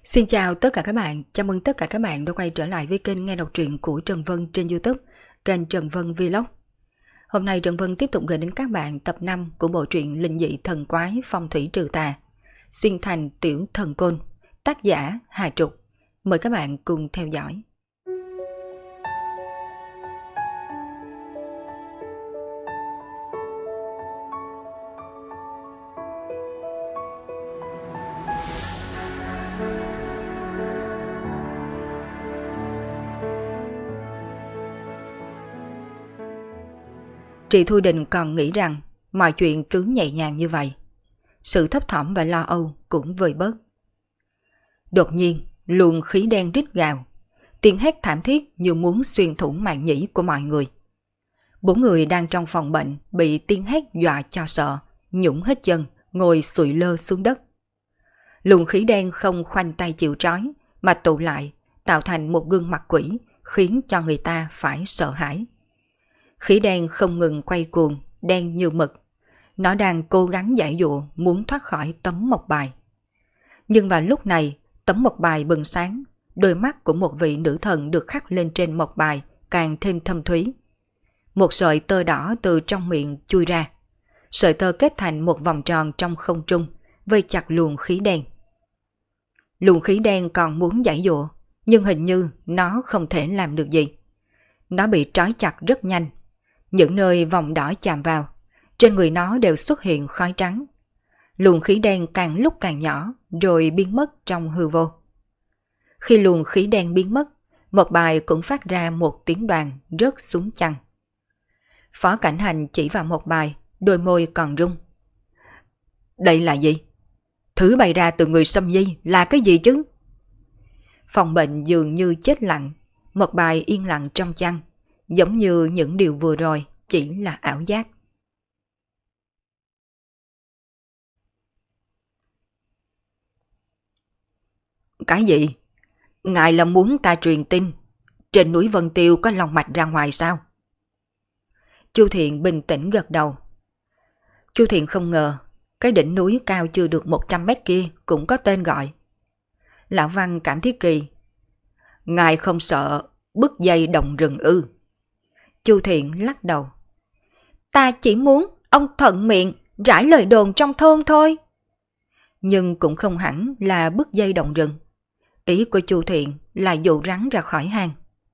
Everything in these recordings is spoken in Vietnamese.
Xin chào tất cả các bạn, chào mừng tất cả các bạn đã quay trở lại với kênh nghe đọc truyện của Trần Vân trên YouTube, kênh Trần Vân Vlog. Hôm nay Trần Vân tiếp tục gửi đến các bạn tập 5 của bộ truyện linh dị thần quái phong thủy trừ tà, xuyên thành tiểu thần côn, tác giả Hà Trục. Mời các bạn cùng theo dõi. Chị Thu Đình còn nghĩ rằng mọi chuyện cứ nhẹ nhàng như vậy. Sự thấp thỏm và lo âu cũng vơi bớt. Đột nhiên, luồng khí đen rít gào, tiếng hét thảm thiết như muốn xuyên thủng màng nhĩ của mọi người. 4 người đang trong phòng bệnh bị tiếng hét dọa cho sợ, nhũng hết chân, ngồi sụi lơ xuống đất. Luồng khí đen không khoanh tay chịu trói, mà tụ lại, tạo thành một gương mặt quỷ, khiến cho người ta phải sợ hãi. Khí đen không ngừng quay cuồng, đen như mực. Nó đang cố gắng giãy giụa muốn thoát khỏi tấm mộc bài. Nhưng vào lúc này, tấm mộc bài bừng sáng, đôi mắt của một vị nữ thần được khắc lên trên mộc bài càng thêm thâm thúy. Một sợi tơ đỏ từ trong miệng chui ra. Sợi tơ kết thành một vòng tròn trong không trung, vây chặt luồng khí đen. Luồng khí đen còn muốn giãy giụa, nhưng hình như nó không thể làm được gì. Nó bị trói chặt rất nhanh. Những nơi vòng đỏ chạm vào, trên người nó đều xuất hiện khói trắng. Luồng khí đen càng lúc càng nhỏ, rồi biến mất trong hư vô. Khi luồng khí đen biến mất, một bài cũng phát ra một tiếng đoàn rớt xuống chăn. Phó Cảnh Hành chỉ vào một bài, đôi môi còn rung. Đây là gì? Thứ bày ra từ người xâm nhi là cái gì chứ? Phòng bệnh dường như chết lặng, một bài yên lặng trong chăn, giống như những điều vừa rồi chỉ là ảo giác. Cái gì? Ngài là muốn ta truyền tin trên núi Vân Tiêu có long mạch ra ngoài sao? Chu Thiện bình tĩnh gật đầu. Chu Thiện không ngờ cái đỉnh núi cao chưa được 100 mét kia cũng có tên gọi. Lão Văn cảm thấy kỳ. Ngài không sợ bứt dây động rừng ư? Chu Thiện lắc đầu. Ta chỉ muốn ông thuận miệng rải lời đồn trong thôn thôi. Nhưng cũng không hẳn là bứt dây động rừng. Ý của Chu Thiện là dụ rắn ra khỏi hang.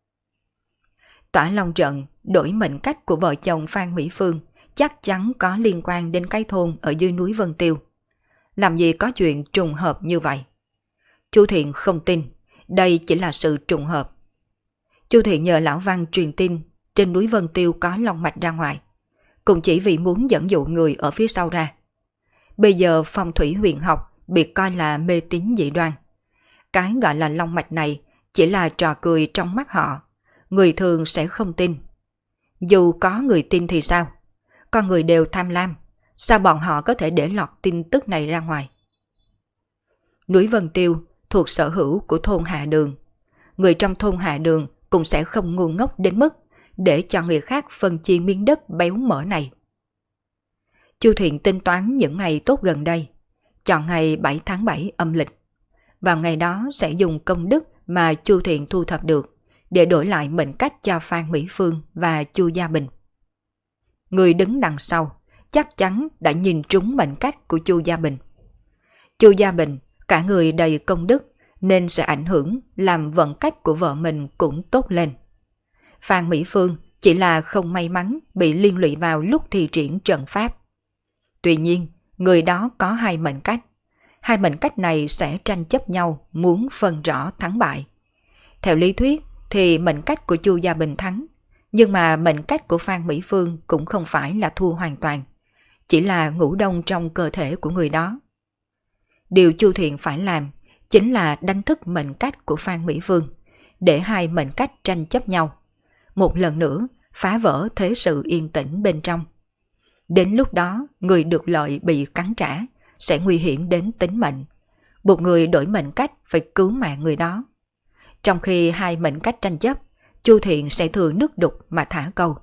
Tỏa Long Trận đổi mệnh cách của vợ chồng Phan Mỹ Phương chắc chắn có liên quan đến cái thôn ở dưới núi Vân Tiêu. Làm gì có chuyện trùng hợp như vậy? Chu Thiện không tin, đây chỉ là sự trùng hợp. Chu Thiện nhờ Lão Văn truyền tin trên núi Vân Tiêu có long mạch ra ngoài, cũng chỉ vì muốn dẫn dụ người ở phía sau ra. Bây giờ phong thủy huyền học bị coi là mê tín dị đoan. Cái gọi là long mạch này chỉ là trò cười trong mắt họ, người thường sẽ không tin. Dù có người tin thì sao? Con người đều tham lam, sao bọn họ có thể để lọt tin tức này ra ngoài? Núi Vân Tiêu thuộc sở hữu của thôn Hạ Đường. Người trong thôn Hạ Đường cũng sẽ không ngu ngốc đến mức để cho người khác phân chia miếng đất béo mỡ này. Chu Thiện tính toán những ngày tốt gần đây, chọn ngày 7 tháng 7 âm lịch. Vào ngày đó sẽ dùng công đức mà Chu Thiện thu thập được để đổi lại mệnh cách cho Phan Mỹ Phương và Chu Gia Bình. Người đứng đằng sau chắc chắn đã nhìn trúng mệnh cách của Chu Gia Bình. Chu Gia Bình cả người đầy công đức nên sẽ ảnh hưởng làm vận cách của vợ mình cũng tốt lên. Phan Mỹ Phương chỉ là không may mắn bị liên lụy vào lúc thi triển trận pháp. Tuy nhiên, người đó có hai mệnh cách. Hai mệnh cách này sẽ tranh chấp nhau muốn phân rõ thắng bại. Theo lý thuyết thì mệnh cách của Chu Gia Bình thắng, nhưng mà mệnh cách của Phan Mỹ Phương cũng không phải là thua hoàn toàn, chỉ là ngủ đông trong cơ thể của người đó. Điều Chu Thiện phải làm chính là đánh thức mệnh cách của Phan Mỹ Phương, để hai mệnh cách tranh chấp nhau. Một lần nữa phá vỡ thế sự yên tĩnh bên trong. Đến lúc đó người được lợi bị cắn trả, sẽ nguy hiểm đến tính mệnh, buộc người đổi mệnh cách phải cứu mạng người đó. Trong khi hai mệnh cách tranh chấp, Chu Thiện sẽ thừa nước đục mà thả câu.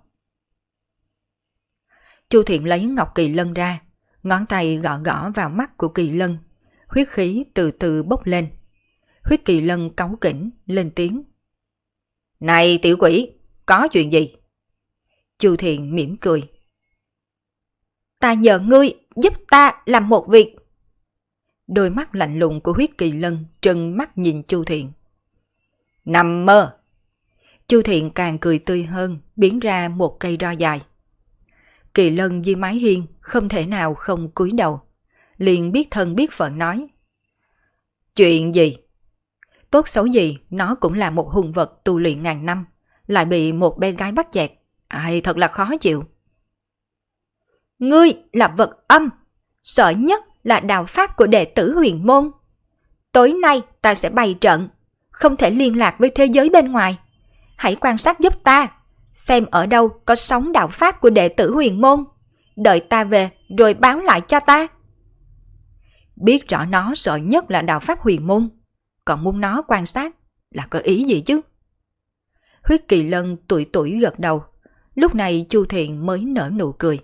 Chu Thiện lấy ngọc kỳ lân ra, ngón tay gõ gõ vào mắt của kỳ lân, huyết khí từ từ bốc lên. Huyết Kỳ Lân cáu kỉnh lên tiếng. Này tiểu quỷ, có chuyện gì? Chu Thiện mỉm cười. Ta nhờ ngươi giúp ta làm một việc. Đôi mắt lạnh lùng của Huyết Kỳ Lân trừng mắt nhìn Chu Thiện. Nằm mơ. Chu Thiện càng cười tươi hơn, biến ra một cây roi dài. Kỳ Lân dưới mái hiên không thể nào không cúi đầu, liền biết thân biết phận nói. Chuyện gì? Tốt xấu gì nó cũng là một hung vật tu luyện ngàn năm, lại bị một bé gái bắt chẹt. Ai thật là khó chịu. Ngươi là vật âm, sợ nhất là đạo pháp của đệ tử Huyền Môn. Tối nay ta sẽ bày trận, không thể liên lạc với thế giới bên ngoài. Hãy quan sát giúp ta, xem ở đâu có sóng đạo pháp của đệ tử Huyền Môn. Đợi ta về rồi báo lại cho ta. Biết rõ nó sợ nhất là đạo pháp Huyền Môn, còn muốn nó quan sát là có ý gì chứ? Huyết Kỳ Lân tủi tủi gật đầu. Lúc này Chu Thiện mới nở nụ cười.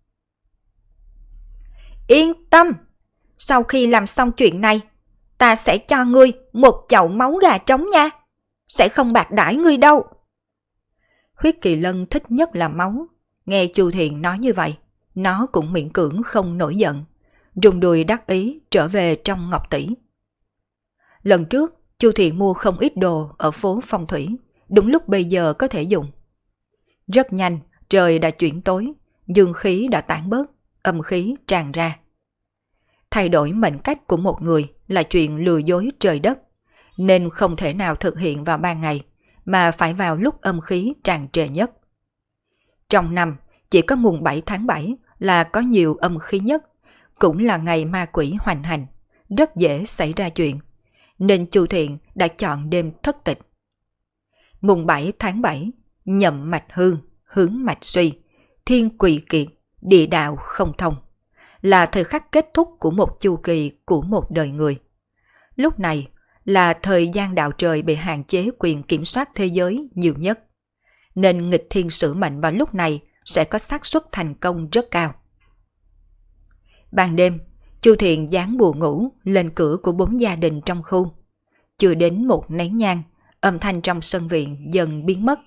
Yên tâm, sau khi làm xong chuyện này, ta sẽ cho ngươi một chậu máu gà trống nha. Sẽ không bạc đãi ngươi đâu. Huyết Kỳ Lân thích nhất là máu. Nghe Chu Thiện nói như vậy, nó cũng miễn cưỡng không nổi giận, rung đùi đắc ý trở về trong ngọc tỷ. Lần trước, Chu Thiện mua không ít đồ ở phố Phong Thủy, đúng lúc bây giờ có thể dùng. Rất nhanh, trời đã chuyển tối, dương khí đã tản bớt, âm khí tràn ra. Thay đổi mệnh cách của một người là chuyện lừa dối trời đất, nên không thể nào thực hiện vào ban ngày, mà phải vào lúc âm khí tràn trề nhất. Trong năm, chỉ có mùng 7 tháng 7 là có nhiều âm khí nhất, cũng là ngày ma quỷ hoành hành, rất dễ xảy ra chuyện, nên Chu Thiện đã chọn đêm thất tịch. Mùng 7 tháng 7, nhậm mạch hư, hướng mạch suy, thiên quỷ kiệt, địa đạo không thông, là thời khắc kết thúc của một chu kỳ của một đời người. Lúc này là thời gian đạo trời bị hạn chế quyền kiểm soát thế giới nhiều nhất, nên nghịch thiên sử mệnh vào lúc này sẽ có xác suất thành công rất cao. Ban đêm, Chu Thiện dán bùa ngủ lên cửa của 4 gia đình trong khu. Chưa đến một nén nhang, âm thanh trong sân viện dần biến mất.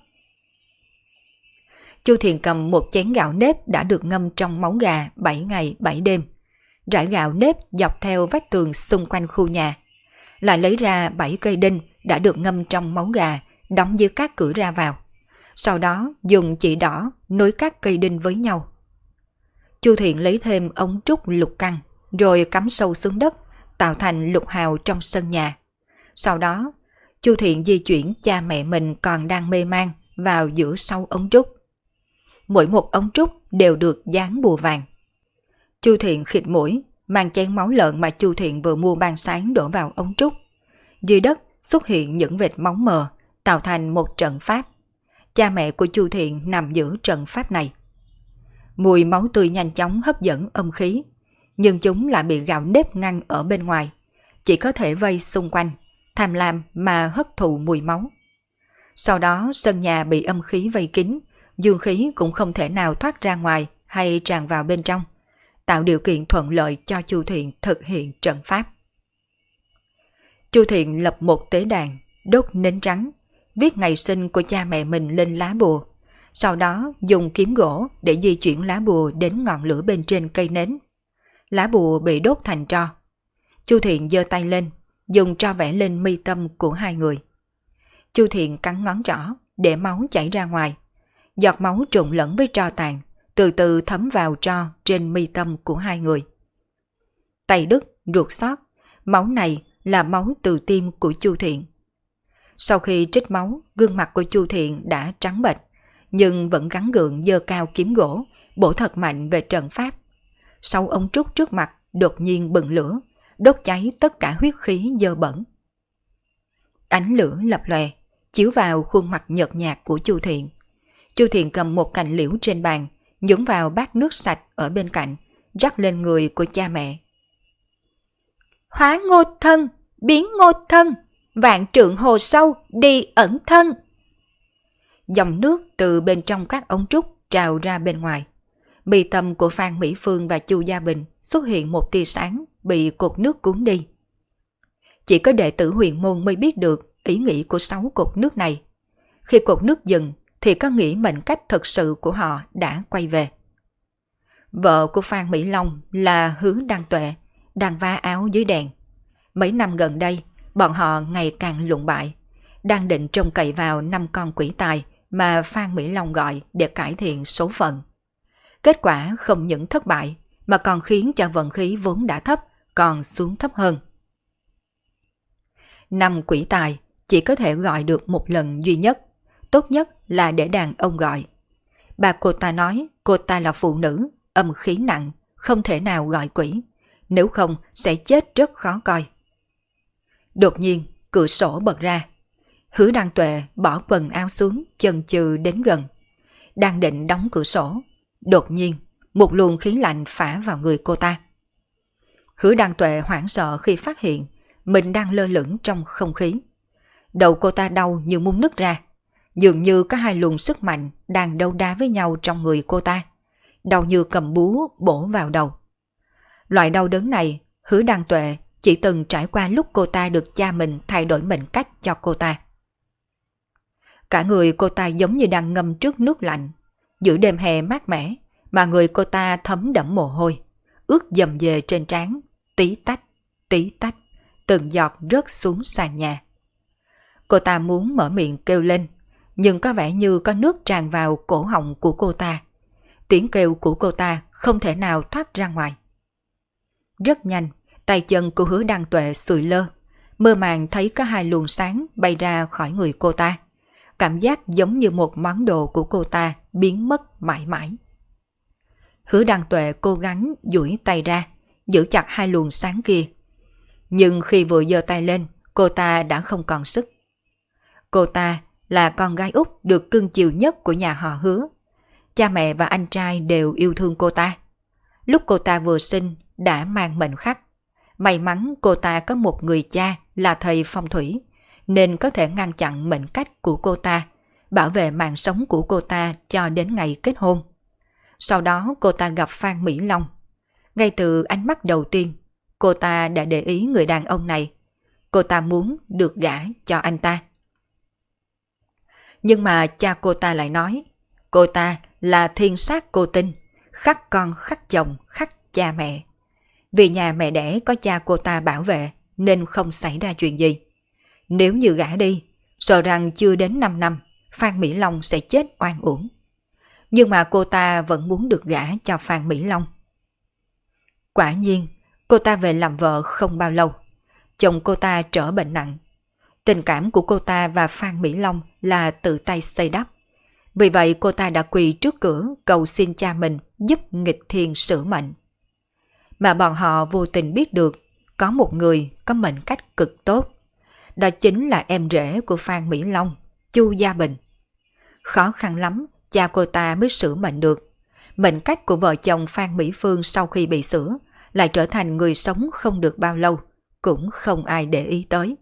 Chu Thiện cầm một chén gạo nếp đã được ngâm trong máu gà 7 ngày 7 đêm, rải gạo nếp dọc theo vách tường xung quanh khu nhà, lại lấy ra 7 cây đinh đã được ngâm trong máu gà đóng dưới các cửa ra vào, sau đó dùng chỉ đỏ nối các cây đinh với nhau. Chu Thiện lấy thêm ống trúc lục căn rồi cắm sâu xuống đất, tạo thành lục hào trong sân nhà. Sau đó, Chu Thiện di chuyển cha mẹ mình còn đang mê man vào giữa 6 ống trúc. Mỗi một ống trúc đều được dán bùa vàng. Chu Thiện khịt mũi, mang chén máu lợn mà Chu Thiện vừa mua ban sáng đổ vào ống trúc. Dưới đất xuất hiện những vệt máu mờ, tạo thành một trận pháp. Cha mẹ của Chu Thiện nằm giữa trận pháp này. Mùi máu tươi nhanh chóng hấp dẫn âm khí, nhưng chúng lại bị gạo nếp ngăn ở bên ngoài, chỉ có thể vây xung quanh, tham lam mà hấp thụ mùi máu. Sau đó sân nhà bị âm khí vây kín, dương khí cũng không thể nào thoát ra ngoài hay tràn vào bên trong, tạo điều kiện thuận lợi cho Chu Thiện thực hiện trận pháp. Chu Thiện lập một tế đàn, đốt nến trắng, viết ngày sinh của cha mẹ mình lên lá bùa, sau đó dùng kiếm gỗ để di chuyển lá bùa đến ngọn lửa bên trên cây nến. Lá bùa bị đốt thành tro. Chu Thiện giơ tay lên, dùng tro vẽ lên mi tâm của hai người. Chu Thiện cắn ngón trỏ để máu chảy ra ngoài. Giọt máu trộn lẫn với tro tàn, từ từ thấm vào tro trên mi tâm của hai người. Tay đứt, ruột xót, máu này là máu từ tim của Chu Thiện. Sau khi trích máu, gương mặt của Chu Thiện đã trắng bệch, nhưng vẫn gắng gượng giơ cao kiếm gỗ, bổ thật mạnh về trận pháp. 6 ống trúc trước mặt đột nhiên bừng lửa, đốt cháy tất cả huyết khí dơ bẩn. Ánh lửa lập lòe, chiếu vào khuôn mặt nhợt nhạt của Chu Thiện. Chu Thiện cầm một cành liễu trên bàn, nhúng vào bát nước sạch ở bên cạnh, rắc lên người của cha mẹ. Hóa ngô thân, biến ngô thân, vạn trượng hồ sâu đi ẩn thân. Dòng nước từ bên trong các ống trúc trào ra bên ngoài. Mi tâm của Phan Mỹ Phương và Chu Gia Bình xuất hiện một tia sáng bị cột nước cuốn đi. Chỉ có đệ tử huyền môn mới biết được ý nghĩ của 6 cột nước này. Khi cột nước dừng thì có nghĩ mệnh cách thực sự của họ đã quay về. Vợ của Phan Mỹ Long là Hứa Đăng Tuệ, đang vá áo dưới đèn. Mấy năm gần đây, bọn họ ngày càng lụng bại, đang định trông cậy vào 5 con quỷ tài mà Phan Mỹ Long gọi để cải thiện số phận. Kết quả không những thất bại, mà còn khiến cho vận khí vốn đã thấp, còn xuống thấp hơn. 5 quỷ tài chỉ có thể gọi được một lần duy nhất, tốt nhất là để đàn ông gọi. Bà cô ta nói cô ta là phụ nữ, âm khí nặng, không thể nào gọi quỷ, nếu không sẽ chết rất khó coi. Đột nhiên, cửa sổ bật ra. Hứa Đăng Tuệ bỏ quần áo xuống, chần chừ đến gần. Đang định đóng cửa sổ, đột nhiên, một luồng khí lạnh phả vào người cô ta. Hứa Đăng Tuệ hoảng sợ khi phát hiện mình đang lơ lửng trong không khí. Đầu cô ta đau như muốn nứt ra, dường như có 2 luồng sức mạnh đang đấu đá với nhau trong người cô ta. Đau như cầm búa bổ vào đầu. Loại đau đớn này, Hứa Đăng Tuệ chỉ từng trải qua lúc cô ta được cha mình thay đổi mệnh cách cho cô ta. Cả người cô ta giống như đang ngâm trước nước lạnh. Giữa đêm hè mát mẻ, mà người cô ta thấm đẫm mồ hôi, ướt dầm về trên trán, tí tách, từng giọt rớt xuống sàn nhà. Cô ta muốn mở miệng kêu lên, nhưng có vẻ như có nước tràn vào cổ họng của cô ta. Tiếng kêu của cô ta không thể nào thoát ra ngoài. Rất nhanh, tay chân của Hứa Đăng Tuệ sụi lơ, mơ màng thấy có 2 luồng sáng bay ra khỏi người cô ta. Cảm giác giống như một món đồ của cô ta biến mất mãi mãi. Hứa Đăng Tuệ cố gắng duỗi tay ra, giữ chặt 2 luồng sáng kia. Nhưng khi vừa giơ tay lên, cô ta đã không còn sức. Cô ta là con gái út được cưng chiều nhất của nhà họ Hứa. Cha mẹ và anh trai đều yêu thương cô ta. Lúc cô ta vừa sinh đã mang mệnh khắc. May mắn cô ta có một người cha là thầy phong thủy, nên có thể ngăn chặn mệnh cách của cô ta, bảo vệ mạng sống của cô ta cho đến ngày kết hôn. Sau đó cô ta gặp Phan Mỹ Long. Ngay từ ánh mắt đầu tiên, cô ta đã để ý người đàn ông này. Cô ta muốn được gả cho anh ta. Nhưng mà cha cô ta lại nói, cô ta là thiên sát cô tinh, khắc con khắc chồng khắc cha mẹ. Vì nhà mẹ đẻ có cha cô ta bảo vệ nên không xảy ra chuyện gì. Nếu như gả đi, sợ rằng chưa đến 5 năm, Phan Mỹ Long sẽ chết oan uổng. Nhưng mà cô ta vẫn muốn được gả cho Phan Mỹ Long. Quả nhiên, cô ta về làm vợ không bao lâu. Chồng cô ta trở bệnh nặng. Tình cảm của cô ta và Phan Mỹ Long là tự tay xây đắp. Vì vậy cô ta đã quỳ trước cửa cầu xin cha mình giúp nghịch thiên sửa mệnh. Mà bọn họ vô tình biết được có một người có mệnh cách cực tốt. Đó chính là em rể của Phan Mỹ Long, Chu Gia Bình. Khó khăn lắm cha cô ta mới sửa mệnh được. Mệnh cách của vợ chồng Phan Mỹ Phương sau khi bị sửa lại trở thành người sống không được bao lâu, cũng không ai để ý tới.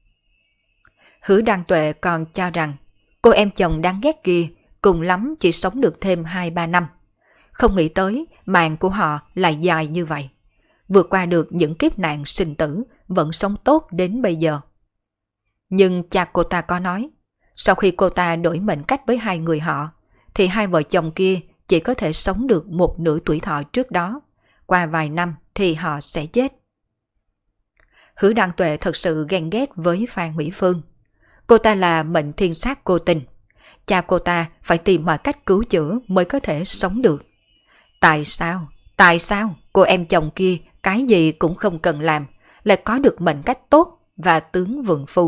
Hứa Đăng Tuệ còn cho rằng cô em chồng đáng ghét kia cùng lắm chỉ sống được thêm 2-3 năm. Không nghĩ tới mạng của họ lại dài như vậy. Vượt qua được những kiếp nạn sinh tử, vẫn sống tốt đến bây giờ. Nhưng cha cô ta có nói, sau khi cô ta đổi mệnh cách với 2 người họ, thì 2 vợ chồng kia chỉ có thể sống được 1/2 tuổi thọ trước đó. Qua vài năm thì họ sẽ chết. Hứa Đăng Tuệ thật sự ghen ghét với Phan Mỹ Phương. Cô ta là mệnh thiên sát cô tình. Cha cô ta phải tìm mọi cách cứu chữa mới có thể sống được. Tại sao cô em chồng kia cái gì cũng không cần làm, lại có được mệnh cách tốt và tướng vượng phu?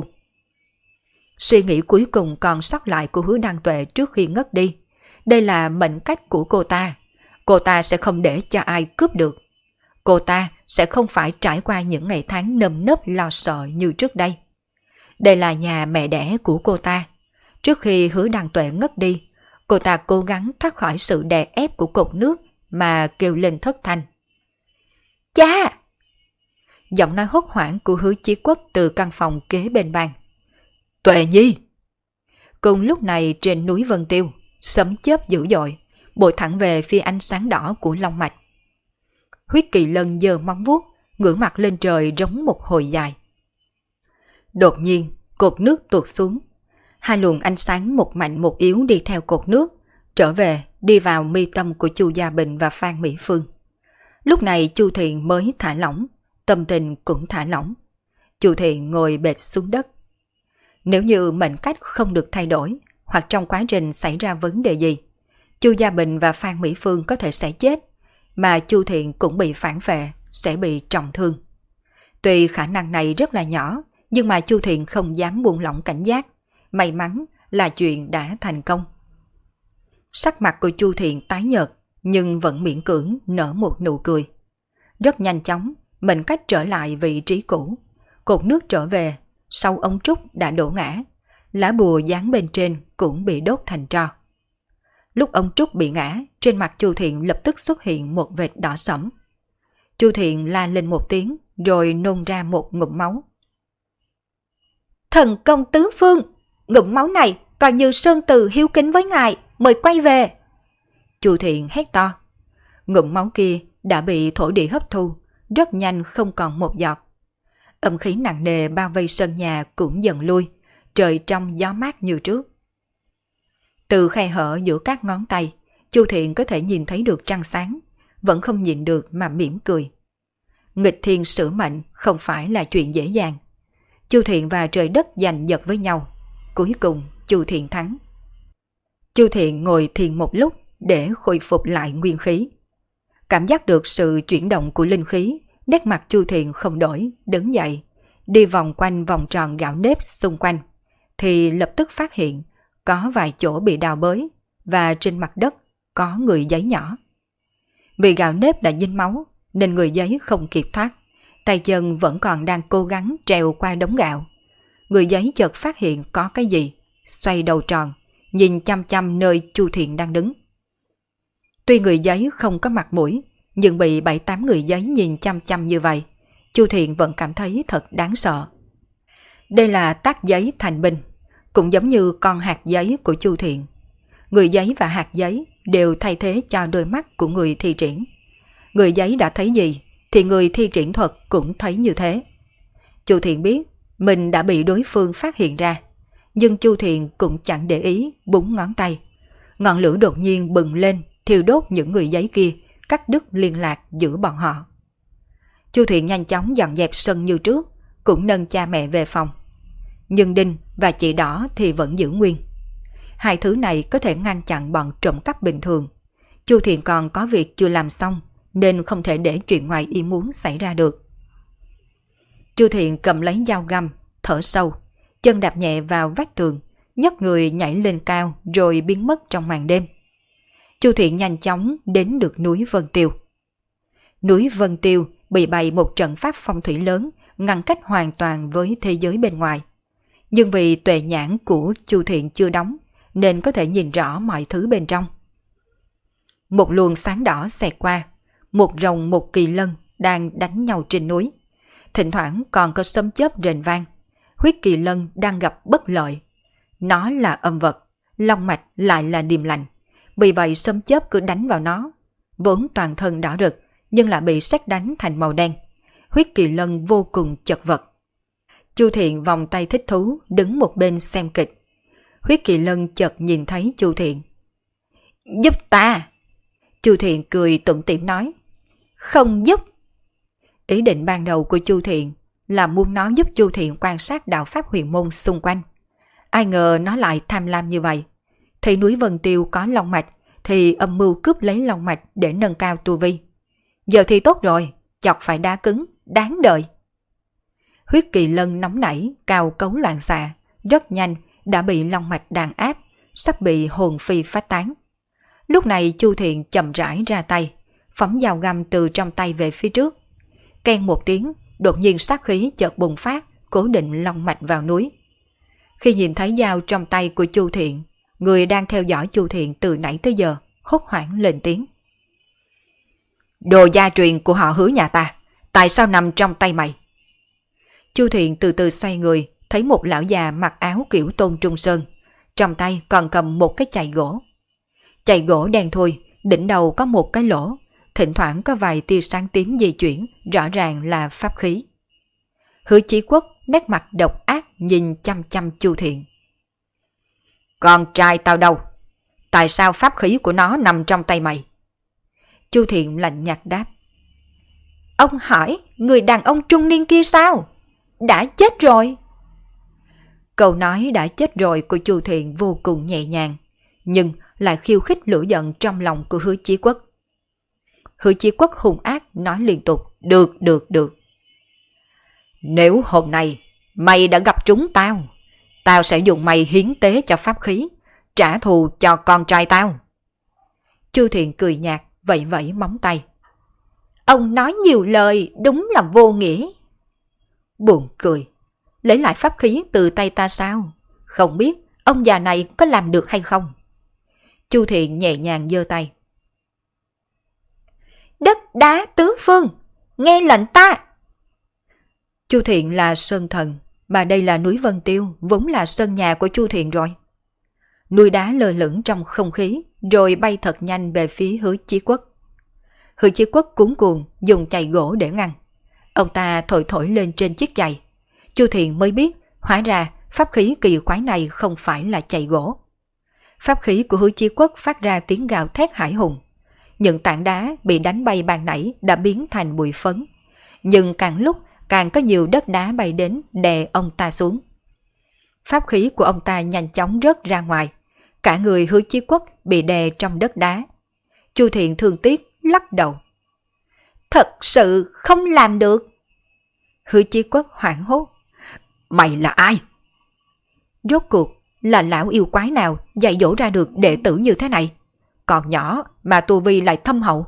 Suy nghĩ cuối cùng còn sót lại của Hứa Đăng Tuệ trước khi ngất đi. Đây là mệnh cách của cô ta. Cô ta sẽ không để cho ai cướp được. Cô ta sẽ không phải trải qua những ngày tháng nơm nớp lo sợ như trước đây. Đây là nhà mẹ đẻ của cô ta. Trước khi Hứa Đăng Tuệ ngất đi, cô ta cố gắng thoát khỏi sự đè ép của cột nước mà kêu lên thất thanh. Cha! Giọng nói hốt hoảng của Hứa Chí Quốc từ căn phòng kế bên bàn. Tuệ Nhi! Cùng lúc này trên núi Vân Tiêu, sấm chớp dữ dội, bội thẳng về phía ánh sáng đỏ của long mạch. Huyết Kỳ Lân giơ móng vuốt, ngửa mặt lên trời rống một hồi dài. Đột nhiên, cột nước tuột xuống. Hai luồng ánh sáng một mạnh một yếu đi theo cột nước, trở về đi vào mi tâm của Chu Gia Bình và Phan Mỹ Phương. Lúc này Chu Thiện mới thả lỏng, tâm tình cũng thả lỏng. Chu Thiện ngồi bệt xuống đất. Nếu như mệnh cách không được thay đổi, hoặc trong quá trình xảy ra vấn đề gì, Chu Gia Bình và Phan Mỹ Phương có thể sẽ chết, mà Chu Thiện cũng bị phản vệ, sẽ bị trọng thương. Tuy khả năng này rất là nhỏ, nhưng mà Chu Thiện không dám buông lỏng cảnh giác. May mắn là chuyện đã thành công. Sắc mặt của Chu Thiện tái nhợt, nhưng vẫn miễn cưỡng nở một nụ cười. Rất nhanh chóng, mệnh cách trở lại vị trí cũ. Cột nước trở về, sau ống trúc đã đổ ngã. Lá bùa dán bên trên cũng bị đốt thành tro. Lúc ống trúc bị ngã, trên mặt Chu Thiện lập tức xuất hiện một vệt đỏ sẫm. Chu Thiện la lên một tiếng, rồi nôn ra một ngụm máu. Thần công tứ phương, ngụm máu này coi như Sơn Từ hiếu kính với ngài, mời quay về. Chu Thiện hét to. Ngụm máu kia đã bị thổ địa hấp thu, rất nhanh không còn một giọt. Âm khí nặng nề bao vây sân nhà cũng dần lui, trời trong gió mát như trước. Từ khe hở giữa các ngón tay, Chu Thiện có thể nhìn thấy được trăng sáng, vẫn không nhìn được mà mỉm cười. Nghịch thiên xử mệnh không phải là chuyện dễ dàng. Chu Thiện và trời đất giành giật với nhau. Cuối cùng Chu Thiện thắng. Chu Thiện ngồi thiền một lúc để khôi phục lại nguyên khí. Cảm giác được sự chuyển động của linh khí, nét mặt Chu Thiện không đổi, đứng dậy, đi vòng quanh vòng tròn gạo nếp xung quanh, thì lập tức phát hiện có vài chỗ bị đào bới và trên mặt đất có người giấy nhỏ. Vì gạo nếp đã dính máu nên người giấy không kịp thoát, tay chân vẫn còn đang cố gắng trèo qua đống gạo. Người giấy chợt phát hiện có cái gì, xoay đầu tròn, nhìn chăm chăm nơi Chu Thiện đang đứng. Tuy người giấy không có mặt mũi, nhưng bị 7-8 người giấy nhìn chăm chăm như vậy, Chu Thiện vẫn cảm thấy thật đáng sợ. Đây là tác giấy thành binh, cũng giống như con hạt giấy của Chu Thiện. Người giấy và hạt giấy đều thay thế cho đôi mắt của người thi triển. Người giấy đã thấy gì, thì người thi triển thuật cũng thấy như thế. Chu Thiện biết mình đã bị đối phương phát hiện ra, nhưng Chu Thiện cũng chẳng để ý, búng ngón tay. Ngọn lửa đột nhiên bừng lên, thiêu đốt những người giấy kia, cắt đứt liên lạc giữa bọn họ. Chu Thiện nhanh chóng dọn dẹp sân như trước, cũng nâng cha mẹ về phòng. Nhưng Đinh và chị Đỏ thì vẫn giữ nguyên. Hai thứ này có thể ngăn chặn bọn trộm cắp bình thường. Chu Thiện còn có việc chưa làm xong, nên không thể để chuyện ngoài ý muốn xảy ra được. Chu Thiện cầm lấy dao găm, thở sâu, chân đạp nhẹ vào vách tường, nhấc người nhảy lên cao rồi biến mất trong màn đêm. Chu Thiện nhanh chóng đến được núi Vân Tiêu. Núi Vân Tiêu bị bày một trận pháp phong thủy lớn, ngăn cách hoàn toàn với thế giới bên ngoài. Nhưng vì tuệ nhãn của Chu Thiện chưa đóng, nên có thể nhìn rõ mọi thứ bên trong. Một luồng sáng đỏ xẹt qua, một rồng một kỳ lân đang đánh nhau trên núi. Thỉnh thoảng còn có sấm chớp rền vang. Huyết kỳ lân đang gặp bất lợi. Nó là âm vật, long mạch lại là điềm lành. Vì vậy sấm chớp cứ đánh vào nó. Vốn toàn thân đỏ rực, nhưng lại bị sét đánh thành màu đen. Huyết kỳ lân vô cùng chật vật. Chu Thiện vòng tay thích thú, đứng một bên xem kịch. Huyết kỳ lân chợt nhìn thấy Chu Thiện. Giúp ta! Chu Thiện cười tủm tỉm nói. Không giúp! Ý định ban đầu của Chu Thiện là muốn nó giúp Chu Thiện quan sát đạo pháp huyền môn xung quanh. Ai ngờ nó lại tham lam như vậy. Thấy núi Vân Tiêu có long mạch thì âm mưu cướp lấy long mạch để nâng cao tu vi. Giờ thì tốt rồi, chọc phải đá cứng, đáng đợi. Huyết kỳ lân nóng nảy, cao cấu loạn xạ, rất nhanh đã bị long mạch đàn áp, sắp bị hồn phi phách tán. Lúc này Chu Thiện chậm rãi ra tay, phóng dao găm từ trong tay về phía trước. Keng một tiếng, đột nhiên sát khí chợt bùng phát, cố định long mạch vào núi. Khi nhìn thấy dao trong tay của Chu Thiện, người đang theo dõi Chu Thiện từ nãy tới giờ hốt hoảng lên tiếng. Đồ gia truyền của họ Hứa nhà ta, tại sao nằm trong tay mày? Chu Thiện từ từ xoay người, thấy một lão già mặc áo kiểu Tôn Trung Sơn, trong tay còn cầm một cái chày gỗ. Chày gỗ đen thui, đỉnh đầu có một cái lỗ, thỉnh thoảng có vài tia sáng tím di chuyển, rõ ràng là pháp khí. Hứa Chí Quốc nét mặt độc ác nhìn chăm chăm Chu Thiện. Con trai tao đâu? Tại sao pháp khí của nó nằm trong tay mày? Chu Thiện lạnh nhạt đáp. Ông hỏi người đàn ông trung niên kia sao? Đã chết rồi. Câu nói đã chết rồi của Chu Thiện vô cùng nhẹ nhàng, nhưng lại khiêu khích lửa giận trong lòng của Hứa Chí Quốc. Hứa Chí Quốc hung ác nói liên tục, được. Nếu hôm nay mày đã gặp chúng tao, tao sẽ dùng mày hiến tế cho pháp khí, trả thù cho con trai tao. Chu Thiện cười nhạt, vẫy vẫy móng tay. Ông nói nhiều lời đúng là vô nghĩa. Buồn cười, lấy lại pháp khí từ tay ta sao? Không biết ông già này có làm được hay không? Chu Thiện nhẹ nhàng giơ tay. Đất đá tứ phương, nghe lệnh ta. Chu Thiện là sơn thần, mà đây là núi Vân Tiêu, vốn là sân nhà của Chu Thiện rồi. Núi đá lơ lửng trong không khí, rồi bay thật nhanh về phía Hứa Chí Quốc. Hứa Chí Quốc cuống cuồng dùng chày gỗ để ngăn. Ông ta thổi lên trên chiếc chày. Chu Thiện mới biết, hóa ra pháp khí kỳ quái này không phải là chày gỗ. Pháp khí của Hứa Chí Quốc phát ra tiếng gào thét hải hùng. Những tảng đá bị đánh bay ban nãy đã biến thành bụi phấn. Nhưng càng lúc càng có nhiều đất đá bay đến đè ông ta xuống. Pháp khí của ông ta nhanh chóng rớt ra ngoài. Cả người Hứa Chí Quốc bị đè trong đất đá. Chu Thiện thương tiếc lắc đầu. Thật sự không làm được. Hứa Chí Quốc hoảng hốt. Mày là ai? Rốt cuộc là lão yêu quái nào dạy dỗ ra được đệ tử như thế này? Còn nhỏ mà tu vi lại thâm hậu.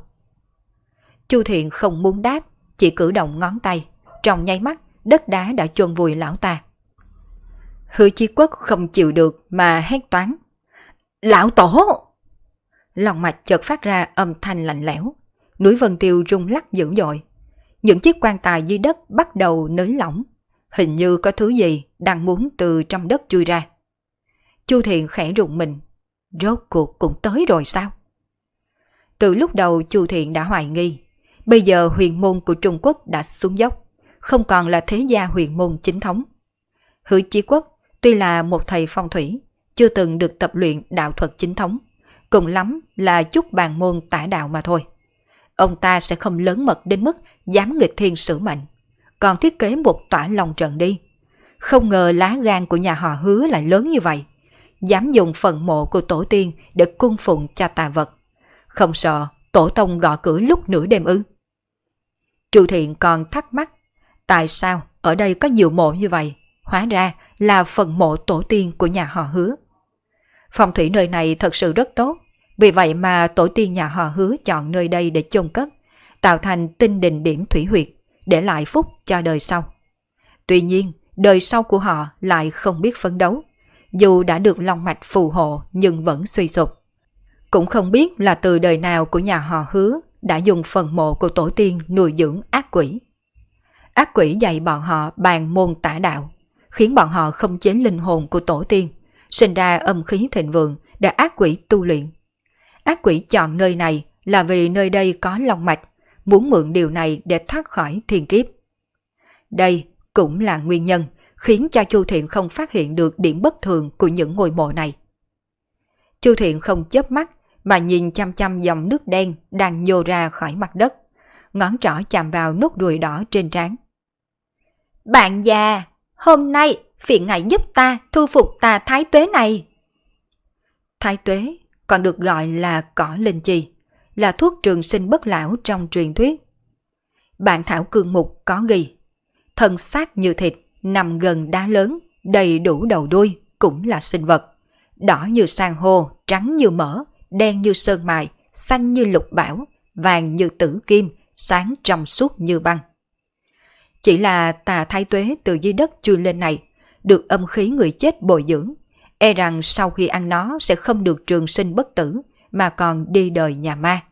Chu Thiện không muốn đáp, chỉ cử động ngón tay. Trong nháy mắt, đất đá đã chôn vùi lão ta. Hứa Chí Quốc không chịu được mà hét toáng. Lão tổ! Lòng mạch chợt phát ra âm thanh lạnh lẽo. Núi Vân Tiêu rung lắc dữ dội. Những chiếc quan tài dưới đất bắt đầu nới lỏng. Hình như có thứ gì đang muốn từ trong đất chui ra. Chu Thiện khẽ rùng mình. Rốt cuộc cũng tới rồi sao? Từ lúc đầu Chu Thiện đã hoài nghi. Bây giờ huyền môn của Trung Quốc đã xuống dốc, không còn là thế gia huyền môn chính thống. Hứa Chí Quốc tuy là một thầy phong thủy, chưa từng được tập luyện đạo thuật chính thống, cùng lắm là chút bàn môn tả đạo mà thôi. Ông ta sẽ không lớn mật đến mức dám nghịch thiên sử mệnh, còn thiết kế một tỏa long trận đi. Không ngờ lá gan của nhà họ Hứa lại lớn như vậy, dám dùng phần mộ của tổ tiên để cung phụng cho tà vật. Không sợ tổ tông gõ cửa lúc nửa đêm ư? Chu Thiện còn thắc mắc, tại sao ở đây có nhiều mộ như vậy? Hóa ra là phần mộ tổ tiên của nhà họ Hứa. Phong thủy nơi này thật sự rất tốt, vì vậy mà tổ tiên nhà họ Hứa chọn nơi đây để chôn cất, tạo thành tinh đình điểm thủy huyệt, để lại phúc cho đời sau. Tuy nhiên, đời sau của họ lại không biết phấn đấu, dù đã được long mạch phù hộ nhưng vẫn suy sụp. Cũng không biết là từ đời nào của nhà họ Hứa đã dùng phần mộ của tổ tiên nuôi dưỡng ác quỷ. Ác quỷ dạy bọn họ bàn môn tả đạo, khiến bọn họ không chế linh hồn của tổ tiên, sinh ra âm khí thịnh vượng để ác quỷ tu luyện. Ác quỷ chọn nơi này là vì nơi đây có long mạch, muốn mượn điều này để thoát khỏi thiên kiếp. Đây cũng là nguyên nhân khiến cho Chu Thiện không phát hiện được điểm bất thường của những ngôi mộ này. Chu Thiện không chớp mắt mà nhìn chăm chăm dòng nước đen đang nhô ra khỏi mặt đất, ngón trỏ chạm vào nốt ruồi đỏ trên trán. Bạn già, hôm nay phiền ngài giúp ta thu phục tà thái tuế này. Thái tuế còn được gọi là cỏ linh chi, là thuốc trường sinh bất lão trong truyền thuyết. Bản thảo cương mục có ghi, thân xác như thịt, nằm gần đá lớn, đầy đủ đầu đuôi, cũng là sinh vật. Đỏ như san hô, trắng như mỡ, đen như sơn mài, xanh như lục bảo, vàng như tử kim, sáng trong suốt như băng. Chỉ là tà thái tuế từ dưới đất chui lên này, được âm khí người chết bồi dưỡng, e rằng sau khi ăn nó sẽ không được trường sinh bất tử, mà còn đi đời nhà ma.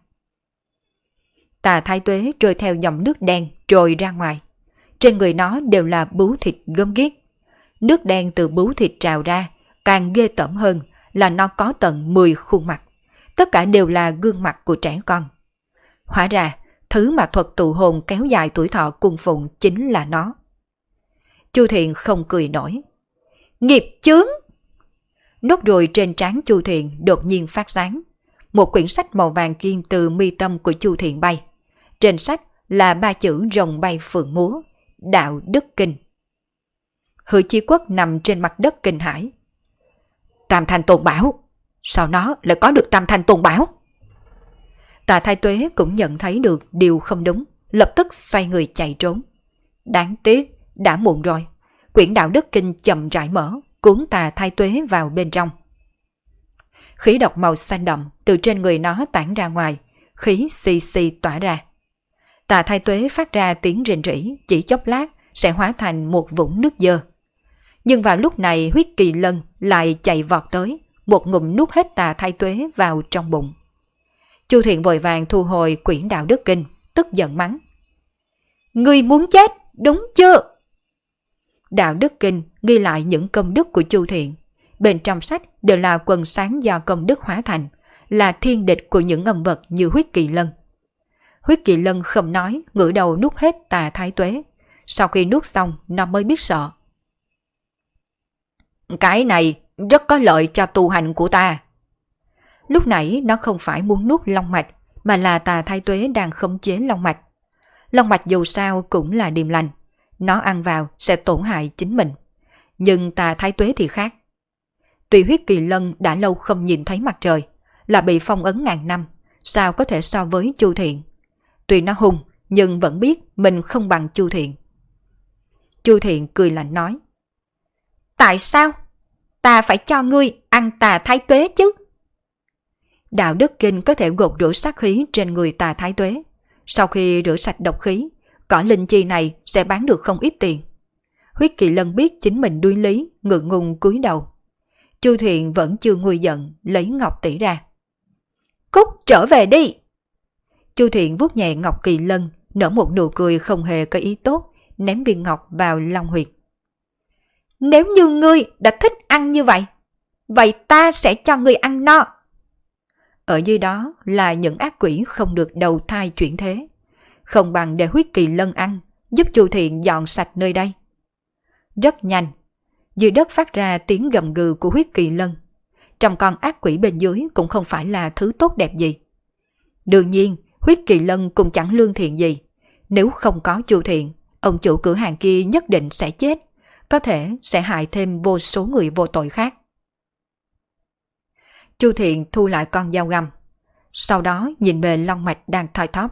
Tà thái tuế trôi theo dòng nước đen trôi ra ngoài. Trên người nó đều là bướu thịt gớm ghiếc. Nước đen từ bướu thịt trào ra, càng ghê tởm hơn là nó có tận 10 khuôn mặt. Tất cả đều là gương mặt của trẻ con. Hóa ra, thứ mà thuật tụ hồn kéo dài tuổi thọ cung phụng chính là nó. Chu Thiện không cười nổi. Nghiệp chướng! Nốt ruồi trên trán Chu Thiện đột nhiên phát sáng. Một quyển sách màu vàng kim từ mi tâm của Chu Thiện bay. Trên sách là 3 chữ rồng bay phượng múa, Đạo Đức Kinh. Hứa Chí Quốc nằm trên mặt đất kinh hãi. Tam Thanh Tôn Bảo! Sao nó lại có được Tam Thanh Tôn Bảo? Tạ Thái Tuế cũng nhận thấy được điều không đúng, lập tức xoay người chạy trốn. Đáng tiếc, đã muộn rồi. Quyển Đạo Đức Kinh chậm rãi mở, cuốn Tạ Thái Tuế vào bên trong. Khí độc màu xanh đậm từ trên người nó tản ra ngoài, khí xì xì tỏa ra. Tạ Thái Tuế phát ra tiếng rền rỉ, chỉ chốc lát sẽ hóa thành một vũng nước dơ. Nhưng vào lúc này Huyết Kỳ Lân lại chạy vọt tới, một ngụm nuốt hết Tạ Thái Tuế vào trong bụng. Chu Thiện vội vàng thu hồi quyển Đạo Đức Kinh, tức giận mắng. Ngươi muốn chết, đúng chưa? Đạo Đức Kinh ghi lại những công đức của Chu Thiện. Bên trong sách đều là quần sáng do công đức hóa thành, là thiên địch của những âm vật như Huyết Kỳ Lân. Huyết Kỳ Lân không nói, ngửa đầu nuốt hết Tạ Thái Tuế. Sau khi nuốt xong, nó mới biết sợ. Cái này rất có lợi cho tu hành của ta. Lúc nãy nó không phải muốn nuốt long mạch, mà là Tạ Thái Tuế đang khống chế long mạch. Long mạch dù sao cũng là điềm lành, nó ăn vào sẽ tổn hại chính mình. Nhưng Tạ Thái Tuế thì khác. Tuy Huyết Kỳ Lân đã lâu không nhìn thấy mặt trời, là bị phong ấn ngàn năm, sao có thể so với Chu Thiện. Tuy nó hung, nhưng vẫn biết mình không bằng Chu Thiện. Chu Thiện cười lạnh nói. Tại sao? Ta phải cho ngươi ăn Tạ Thái Tuế chứ? Đạo Đức Kinh có thể gột rửa sát khí trên người Tạ Thái Tuế. Sau khi rửa sạch độc khí, cỏ linh chi này sẽ bán được không ít tiền. Huyết Kỳ Lân biết chính mình đuối lý, ngượng ngùng cúi đầu. Chu Thiện vẫn chưa nguôi giận, lấy ngọc tỷ ra. Cút trở về đi! Chu Thiện vuốt nhẹ ngọc Kỳ Lân, nở một nụ cười không hề có ý tốt, ném viên ngọc vào long huyệt. Nếu như ngươi đã thích ăn như vậy, vậy ta sẽ cho ngươi ăn no. Ở dưới đó là những ác quỷ không được đầu thai chuyển thế. Không bằng để Huyết Kỳ Lân ăn, giúp Chu Thiện dọn sạch nơi đây. Rất nhanh, dưới đất phát ra tiếng gầm gừ của Huyết Kỳ Lân. Trong con ác quỷ bên dưới cũng không phải là thứ tốt đẹp gì. Đương nhiên, Huyết Kỳ Lân cũng chẳng lương thiện gì. Nếu không có Chu Thiện, ông chủ cửa hàng kia nhất định sẽ chết, có thể sẽ hại thêm vô số người vô tội khác. Chu Thiện thu lại con dao găm, sau đó nhìn về long mạch đang thoi thóp.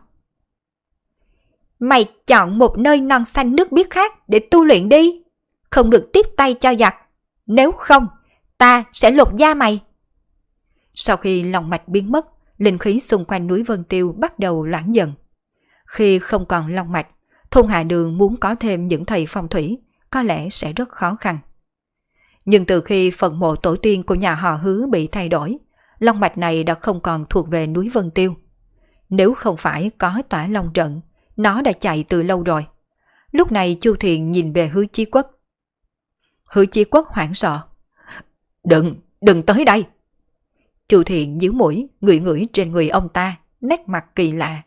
Mày chọn một nơi non xanh nước biếc khác để tu luyện đi, không được tiếp tay cho giặc, nếu không ta sẽ lột da mày. Sau khi long mạch biến mất, linh khí xung quanh núi Vân Tiêu bắt đầu loãng dần. Khi không còn long mạch, thôn Hạ Đường muốn có thêm những thầy phong thủy có lẽ sẽ rất khó khăn. Nhưng từ khi phần mộ tổ tiên của nhà họ Hứa bị thay đổi, long mạch này đã không còn thuộc về núi Vân Tiêu. Nếu không phải có tỏa long trận, nó đã chạy từ lâu rồi. Lúc này Chu Thiện nhìn về Hứa Chí Quốc. Hứa Chí Quốc hoảng sợ. Đừng tới đây. Chu Thiện nhíu mũi, ngửi ngửi trên người ông ta, nét mặt kỳ lạ.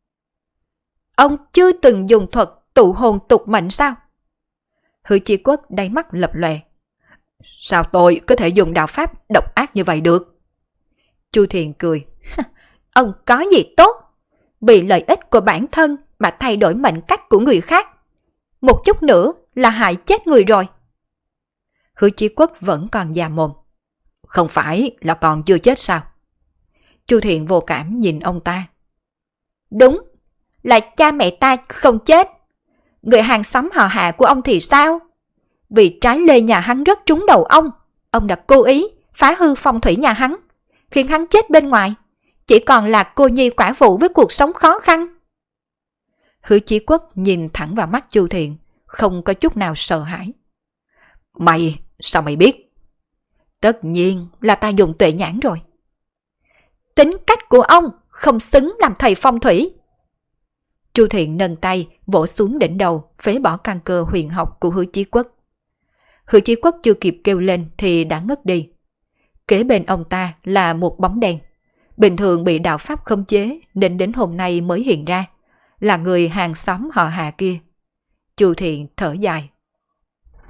Ông chưa từng dùng thuật tụ hồn tục mệnh sao? Hứa Chí Quốc đáy mắt lập lòe. Sao tôi có thể dùng đạo pháp độc ác như vậy được? Chu Thiện cười. Ông có gì tốt? Vì lợi ích của bản thân mà thay đổi mệnh cách của người khác. Một chút nữa là hại chết người rồi. Hứa Chí Quốc vẫn còn già mồm. Không phải là còn chưa chết sao? Chu Thiện vô cảm nhìn ông ta. Đúng, là cha mẹ ta không chết. Người hàng xóm họ Hạ của ông thì sao? Vì trái lê nhà hắn rất trúng đầu ông đã cố ý phá hư phong thủy nhà hắn, khiến hắn chết bên ngoài, chỉ còn là cô nhi quả phụ với cuộc sống khó khăn. Hứa Chí Quốc nhìn thẳng vào mắt Chu Thiện, không có chút nào sợ hãi. Sao mày biết? Tất nhiên là ta dùng tuệ nhãn rồi. Tính cách của ông không xứng làm thầy phong thủy. Chu Thiện nâng tay vỗ xuống đỉnh đầu, phế bỏ căn cơ huyền học của Hứa Chí Quốc. Hứa Chí Quốc chưa kịp kêu lên thì đã ngất đi. Kế bên ông ta là một bóng đen. Bình thường bị đạo pháp khống chế nên đến hôm nay mới hiện ra, là người hàng xóm họ Hạ kia. Chu Thiện thở dài.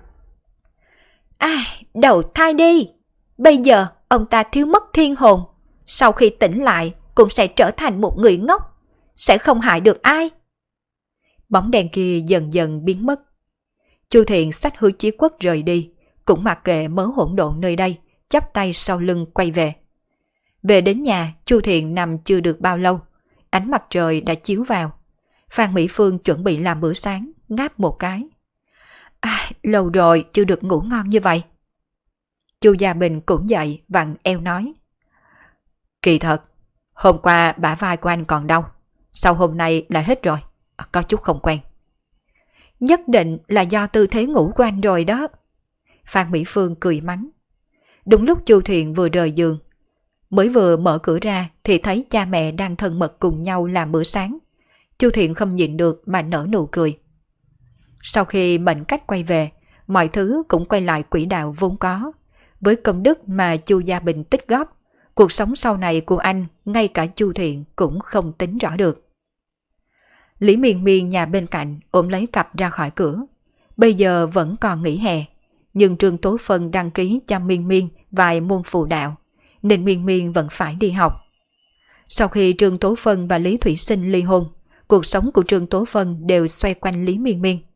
Đầu thai đi. Bây giờ ông ta thiếu mất thiên hồn. Sau khi tỉnh lại cũng sẽ trở thành một người ngốc. Sẽ không hại được ai. Bóng đèn kia dần dần biến mất. Chu Thiện xách Hứa Chí Quốc rời đi, cũng mặc kệ mớ hỗn độn nơi đây, chắp tay sau lưng quay về. Về đến nhà, Chu Thiện nằm chưa được bao lâu, ánh mặt trời đã chiếu vào. Phan Mỹ Phương chuẩn bị làm bữa sáng, ngáp một cái. Lâu rồi chưa được ngủ ngon như vậy. Chu Gia Bình cũng dậy, vặn eo nói. Kỳ thật, hôm qua bả vai của anh còn đau, sau hôm nay là hết rồi, có chút không quen. Nhất định là do tư thế ngủ của anh rồi đó. Phan Mỹ Phương cười mắng. Đúng lúc Chu Thiện vừa rời giường, mới vừa mở cửa ra thì thấy cha mẹ đang thân mật cùng nhau làm bữa sáng. Chu Thiện không nhịn được mà nở nụ cười. Sau khi mệnh cách quay về, mọi thứ cũng quay lại quỹ đạo vốn có. Với công đức mà Chu Gia Bình tích góp, cuộc sống sau này của anh ngay cả Chu Thiện cũng không tính rõ được. Lý Miên Miên nhà bên cạnh ôm lấy cặp ra khỏi cửa. Bây giờ vẫn còn nghỉ hè, nhưng Trương Tố Phân đăng ký cho Miên Miên vài môn phụ đạo, nên Miên Miên vẫn phải đi học. Sau khi Trương Tố Phân và Lý Thủy Sinh ly hôn, cuộc sống của Trương Tố Phân đều xoay quanh Lý Miên Miên.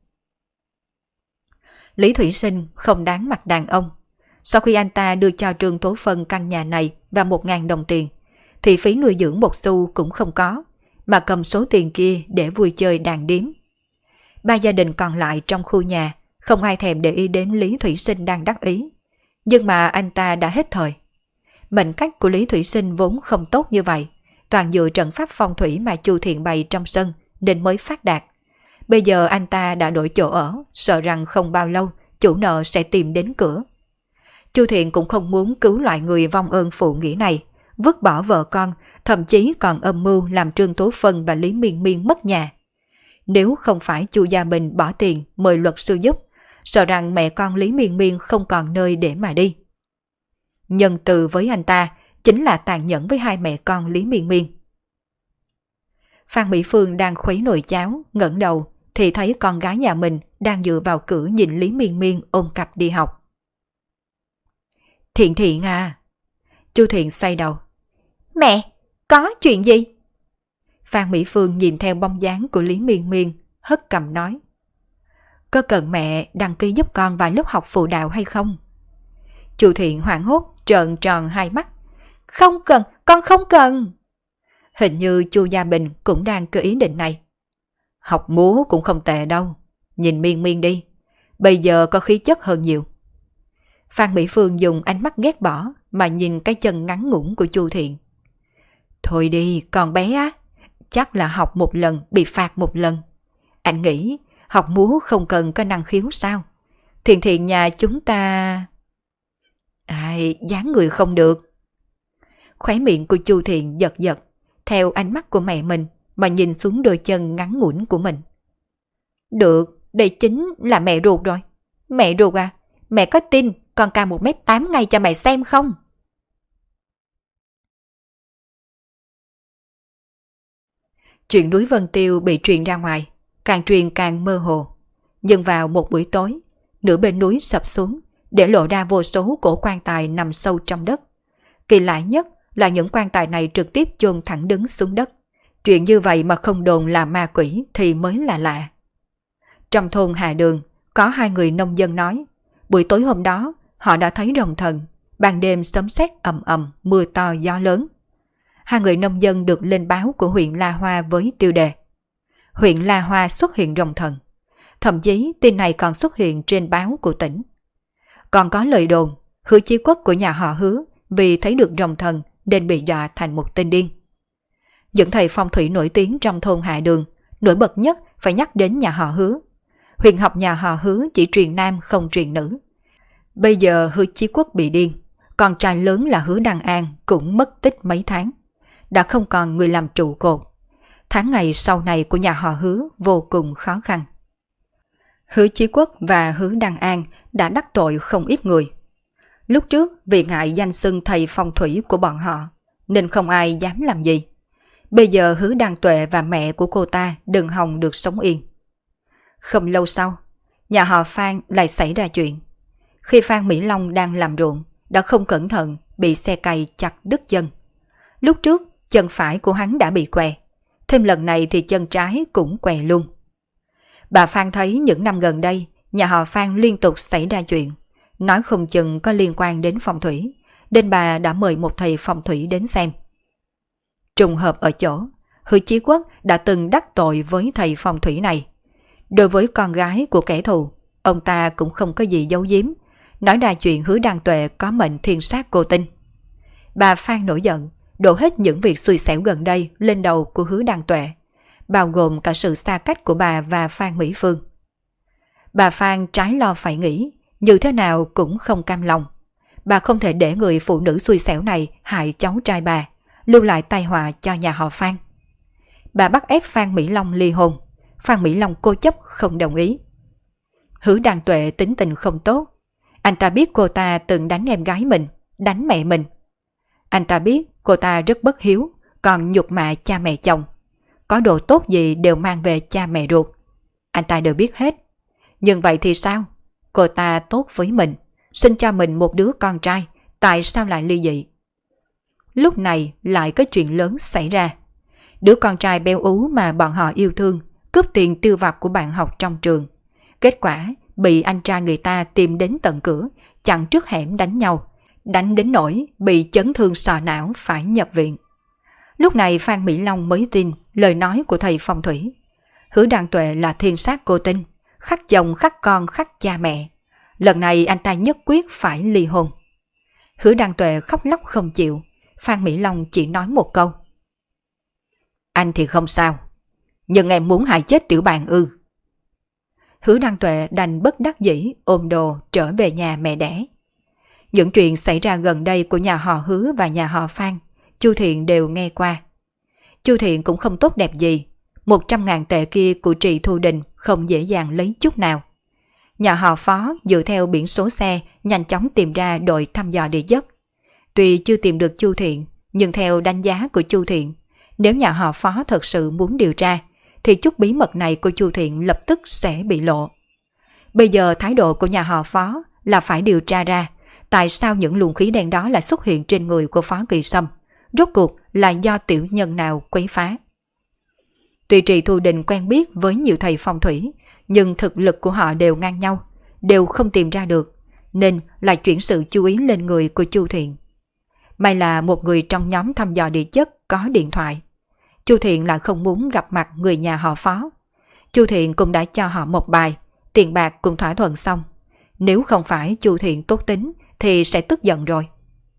Lý Thủy Sinh không đáng mặt đàn ông. Sau khi anh ta đưa cho Trương Tố Phân căn nhà này và 1.000 đồng tiền, thì phí nuôi dưỡng một xu cũng không có, mà cầm số tiền kia để vui chơi đàn điếm. Ba gia đình còn lại trong khu nhà không ai thèm để ý đến Lý Thủy Sinh đang đắc ý. Nhưng mà anh ta đã hết thời. Mệnh cách của Lý Thủy Sinh vốn không tốt như vậy, toàn dựa trận pháp phong thủy mà Chu Thiện bày trong sân nên mới phát đạt. Bây giờ anh ta đã đổi chỗ ở, sợ rằng không bao lâu chủ nợ sẽ tìm đến cửa. Chu Thiện cũng không muốn cứu loại người vong ơn phụ nghĩa này, vứt bỏ vợ con, thậm chí còn âm mưu làm Trương Tố Phân và Lý Miên Miên mất nhà. Nếu không phải Chu Gia Bình bỏ tiền mời luật sư giúp, sợ rằng mẹ con Lý Miên Miên không còn nơi để mà đi. Nhân từ với anh ta chính là tàn nhẫn với hai mẹ con Lý Miên Miên. Phan Mỹ Phương đang khuấy nồi cháo, ngẩng đầu thì thấy con gái nhà mình đang dựa vào cửa nhìn Lý Miên Miên ôm cặp đi học. Thiện Thiện à. Chu Thiện xoay đầu. Mẹ, có chuyện gì? Phan Mỹ Phương nhìn theo bóng dáng của Lý Miên Miên, hất cằm nói. Có cần mẹ đăng ký giúp con vài lớp học phụ đạo hay không? Chu Thiện hoảng hốt trợn tròn hai mắt. Không cần, con không cần. Hình như Chu Gia Bình cũng đang cơ ý định này. Học múa cũng không tệ đâu, nhìn Miên Miên đi, bây giờ có khí chất hơn nhiều. Phan Mỹ Phương dùng ánh mắt ghét bỏ mà nhìn cái chân ngắn ngủn của Chu Thiện. Thôi đi, con bé á, chắc là học một lần bị phạt một lần. Anh nghĩ học múa không cần có năng khiếu sao? Thiện Thiện nhà chúng ta... dáng người không được. Khóe miệng của Chu Thiện giật giật, theo ánh mắt của mẹ mình mà nhìn xuống đôi chân ngắn ngủn của mình. Được, đây chính là mẹ ruột rồi. Mẹ ruột à, mẹ có tin con cao 1m8 ngay cho mẹ xem không? Chuyện núi Vân Tiêu bị truyền ra ngoài, càng truyền càng mơ hồ. Nhưng vào một buổi tối, nửa bên núi sập xuống, để lộ ra vô số cổ quan tài nằm sâu trong đất. Kỳ lạ nhất là những quan tài này trực tiếp chôn thẳng đứng xuống đất. Chuyện như vậy mà không đồn là ma quỷ thì mới là lạ. Trong thôn Hà Đường, có hai người nông dân nói, buổi tối hôm đó họ đã thấy rồng thần, ban đêm sấm sét ầm ầm, mưa to gió lớn. Hai người nông dân được lên báo của huyện La Hoa với tiêu đề huyện La Hoa xuất hiện rồng thần. Thậm chí tin này còn xuất hiện trên báo của tỉnh. Còn có lời đồn Hứa Chí Quốc của nhà họ Hứa vì thấy được rồng thần nên bị dọa thành một tên điên. Những thầy phong thủy nổi tiếng trong thôn Hạ Đường, nổi bật nhất phải nhắc đến nhà họ Hứa. Huyền học nhà họ Hứa chỉ truyền nam không truyền nữ. Bây giờ Hứa Chí Quốc bị điên, con trai lớn là Hứa Đăng An cũng mất tích mấy tháng, đã không còn người làm trụ cột. Tháng ngày sau này của nhà họ Hứa vô cùng khó khăn. Hứa Chí Quốc và Hứa Đăng An đã đắc tội không ít người. Lúc trước vì ngại danh xưng thầy phong thủy của bọn họ nên không ai dám làm gì. Bây giờ Hứa Đăng Tuệ và mẹ của cô ta đừng hòng được sống yên. Không lâu sau, nhà họ Phan lại xảy ra chuyện. khi Phan Mỹ Long đang làm ruộng, đã không cẩn thận bị xe cày chặt đứt chân. Lúc trước, chân phải của hắn đã bị què, thêm lần này thì chân trái cũng què luôn. Bà Phan thấy những năm gần đây, nhà họ Phan liên tục xảy ra chuyện, nói không chừng có liên quan đến phong thủy, nên bà đã mời một thầy phong thủy đến xem. Trùng hợp ở chỗ, Hứa Chí Quốc đã từng đắc tội với thầy phong thủy này. Đối với con gái của kẻ thù, ông ta cũng không có gì giấu giếm, nói ra chuyện Hứa Đăng Tuệ có mệnh thiên sát cô tinh. Bà Phan nổi giận, đổ hết những việc xui xẻo gần đây lên đầu của Hứa Đăng Tuệ, bao gồm cả sự xa cách của bà và Phan Mỹ Phương. Bà Phan trái lo phải nghĩ, như thế nào cũng không cam lòng. Bà không thể để người phụ nữ xui xẻo này hại cháu trai bà, lưu lại tai họa cho nhà họ Phan. Bà bắt ép Phan Mỹ Long ly hôn. Phan Mỹ Long cố chấp không đồng ý. Hứa Đăng Tuệ tính tình không tốt. Anh ta biết cô ta từng đánh em gái mình, đánh mẹ mình. Anh ta biết cô ta rất bất hiếu, còn nhục mạ cha mẹ chồng. Có đồ tốt gì đều mang về cha mẹ ruột. Anh ta đều biết hết. Nhưng vậy thì sao? Cô ta tốt với mình, sinh cho mình một đứa con trai, tại sao lại ly dị? Lúc này lại có chuyện lớn xảy ra. Đứa con trai béo ú mà bọn họ yêu thương, cướp tiền tiêu vặt của bạn học trong trường. Kết quả bị anh trai người ta tìm đến tận cửa, chặn trước hẻm đánh nhau, đánh đến nỗi bị chấn thương sọ não phải nhập viện. Lúc này Phan Mỹ Long mới tin lời nói của thầy phong thủy. Hứa Đăng Tuệ là thiên sát cô tinh, khắc chồng khắc con khắc cha mẹ. Lần này anh ta nhất quyết phải ly hôn. Hứa Đăng Tuệ khóc lóc không chịu. Phan Mỹ Long chỉ nói một câu: anh thì không sao, nhưng em muốn hại chết tiểu bạn ư? Hứa Đăng Tuệ đành bất đắc dĩ ôm đồ trở về nhà mẹ đẻ. Những chuyện xảy ra gần đây của nhà họ Hứa và nhà họ Phan, Chu Thiện đều nghe qua. Chu Thiện cũng không tốt đẹp gì. 100.000 tệ kia của Trì Thu Đình không dễ dàng lấy chút nào. Nhà họ Phó dựa theo biển số xe nhanh chóng tìm ra đội thăm dò địa chất. Tuy chưa tìm được Chu Thiện, nhưng theo đánh giá của Chu Thiện, nếu nhà họ Phó thật sự muốn điều tra, thì chút bí mật này của Chu Thiện lập tức sẽ bị lộ. Bây giờ thái độ của nhà họ Phó là phải điều tra ra tại sao những luồng khí đen đó lại xuất hiện trên người của Phó Kỳ Sâm, rốt cuộc là do tiểu nhân nào quấy phá. Tuy Trì Thu Đình quen biết với nhiều thầy phong thủy, nhưng thực lực của họ đều ngang nhau, đều không tìm ra được, nên lại chuyển sự chú ý lên người của Chu Thiện. May là một người trong nhóm thăm dò địa chất có điện thoại. Chu Thiện lại không muốn gặp mặt người nhà họ Phó. Chu Thiện cũng đã cho họ một bài, tiền bạc cũng thỏa thuận xong. Nếu không phải Chu Thiện tốt tính thì sẽ tức giận rồi.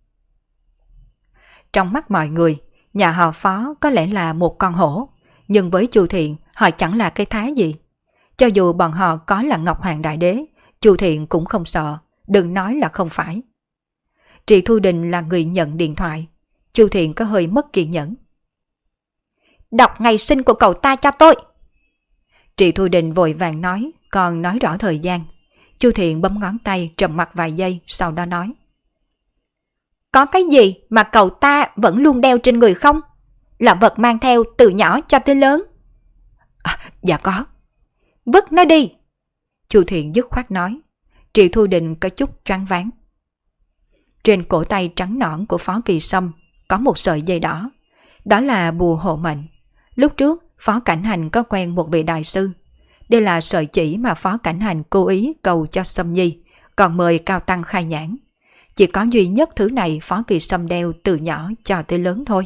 Trong mắt mọi người, nhà họ Phó có lẽ là một con hổ, nhưng với Chu Thiện họ chẳng là cái thá gì. Cho dù bọn họ có là Ngọc Hoàng Đại Đế, Chu Thiện cũng không sợ, đừng nói là không phải. Trì Thu Đình là người nhận điện thoại. Chu Thiện có hơi mất kiên nhẫn. Đọc ngày sinh của cậu ta cho tôi. Trì Thu Đình vội vàng nói, còn nói rõ thời gian. Chu Thiện bấm ngón tay trầm mặc vài giây, sau đó nói: có cái gì mà cậu ta vẫn luôn đeo trên người không? Là vật mang theo từ nhỏ cho tới lớn. Dạ có. Vứt nó đi. Chu Thiện dứt khoát nói. Trì Thu Đình có chút choáng váng. Trên cổ tay trắng nõn của Phó Kỳ Sâm có một sợi dây đỏ. Đó là bùa hộ mệnh. Lúc trước Phó Cảnh Hành có quen một vị đại sư. Đây là sợi chỉ mà Phó Cảnh Hành cố ý cầu cho Sâm Nhi, còn mời cao tăng khai nhãn. Chỉ có duy nhất thứ này Phó Kỳ Sâm đeo từ nhỏ cho tới lớn thôi.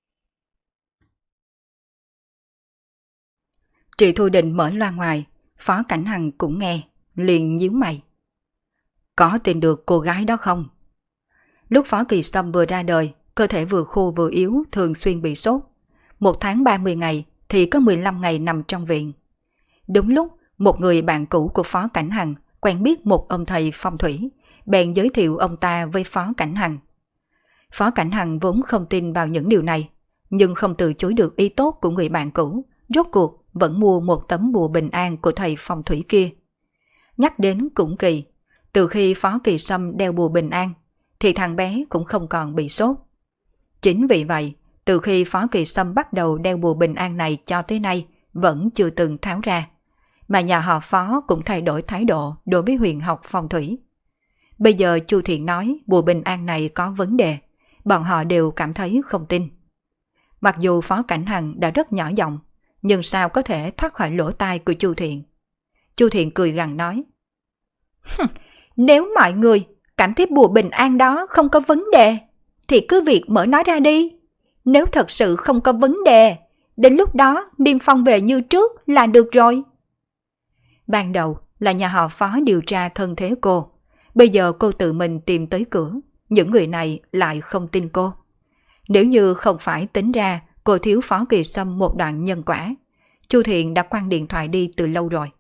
Trì Thu Đình mở loa ngoài, Phó Cảnh Hằng cũng nghe, liền nhíu mày. Có tìm được cô gái đó không? Lúc Phó Kỳ Sâm vừa ra đời, cơ thể vừa khô vừa yếu, thường xuyên bị sốt. 1 tháng 30 ngày thì có 15 ngày nằm trong viện. Đúng lúc, một người bạn cũ của Phó Cảnh Hằng quen biết một ông thầy phong thủy, bèn giới thiệu ông ta với Phó Cảnh Hằng. Phó Cảnh Hằng vốn không tin vào những điều này, nhưng không từ chối được ý tốt của người bạn cũ, rốt cuộc vẫn mua một tấm bùa bình an của thầy phong thủy kia. Nhắc đến cũng kỳ, từ khi Phó Kỳ Sâm đeo bùa bình an, thì thằng bé cũng không còn bị sốt. Chính vì vậy, từ khi Phó Kỳ Sâm bắt đầu đeo bùa bình an này cho tới nay, vẫn chưa từng tháo ra, mà nhà họ Phó cũng thay đổi thái độ đối với huyền học phong thủy. Bây giờ Chu Thiện nói bùa bình an này có vấn đề, bọn họ đều cảm thấy không tin. Mặc dù Phó Cảnh Hằng đã rất nhỏ giọng, nhưng sao có thể thoát khỏi lỗ tai của Chu Thiện. Chu Thiện cười gằn nói: Nếu mọi người cảm thấy bùa bình an đó không có vấn đề, thì cứ việc mở nó ra đi. Nếu thật sự không có vấn đề, đến lúc đó Niêm Phong về như trước là được rồi. Ban đầu là nhà họ Phó điều tra thân thế cô. Bây giờ cô tự mình tìm tới cửa, những người này lại không tin cô. Nếu như không phải tính ra cô thiếu Phó Kỳ Sâm một đoạn nhân quả, Chu Thiện đã quăng điện thoại đi từ lâu rồi.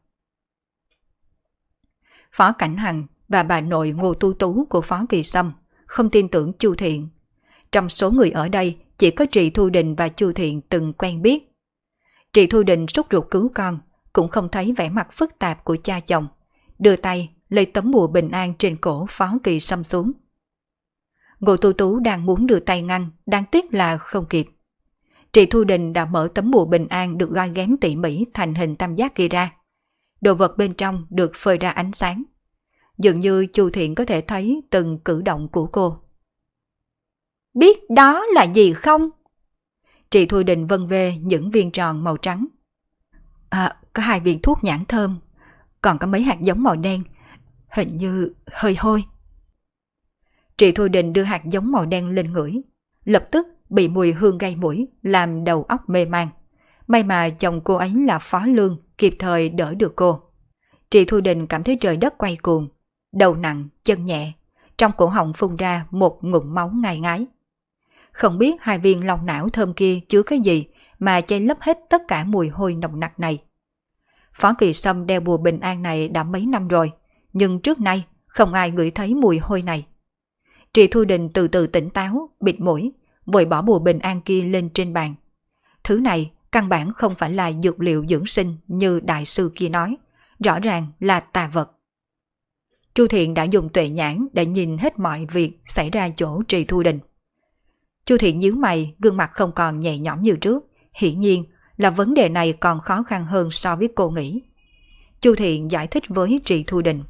Phó Cảnh Hằng và bà nội Ngô Tu Tú của Phó Kỳ Sâm không tin tưởng Chu Thiện. Trong số người ở đây chỉ có Trì Thu Đình và Chu Thiện từng quen biết. Trì Thu Đình sốt ruột cứu con, cũng không thấy vẻ mặt phức tạp của cha chồng, đưa tay lấy tấm bùa bình an trên cổ Phó Kỳ Sâm xuống. Ngô Tu Tú đang muốn đưa tay ngăn, đáng tiếc là không kịp. Trì Thu Đình đã mở tấm bùa bình an được gói ghém tỉ mỉ thành hình tam giác kia ra. Đồ vật bên trong được phơi ra ánh sáng. Dường như Chu Thiện có thể thấy từng cử động của cô. Biết đó là gì không? Trì Thu Đình vân về những viên tròn màu trắng. Có 2 viên thuốc nhãn thơm, còn có mấy hạt giống màu đen, hình như hơi hôi. Trì Thu Đình đưa hạt giống màu đen lên ngửi, lập tức bị mùi hương gây mũi, làm đầu óc mê man. May mà chồng cô ấy là Phó Lương, kịp thời đỡ được cô. Trì Thu Đình cảm thấy trời đất quay cuồng, đầu nặng, chân nhẹ, trong cổ họng phun ra một ngụm máu ngai ngái. Không biết 2 viên long não thơm kia chứa cái gì mà che lấp hết tất cả mùi hôi nồng nặc này. Phó Kỳ Sâm đeo bùa bình an này đã mấy năm rồi, nhưng trước nay không ai ngửi thấy mùi hôi này. Trì Thu Đình từ từ tỉnh táo, bịt mũi, vội bỏ bùa bình an kia lên trên bàn. Thứ này căn bản không phải là dược liệu dưỡng sinh như đại sư kia nói, rõ ràng là tà vật. Chu Thiện đã dùng tuệ nhãn để nhìn hết mọi việc xảy ra chỗ Trì Thu Đình. Chu Thiện nhíu mày, gương mặt không còn nhẹ nhõm như trước, hiển nhiên là vấn đề này còn khó khăn hơn so với cô nghĩ. Chu Thiện giải thích với Trì Thu Đình.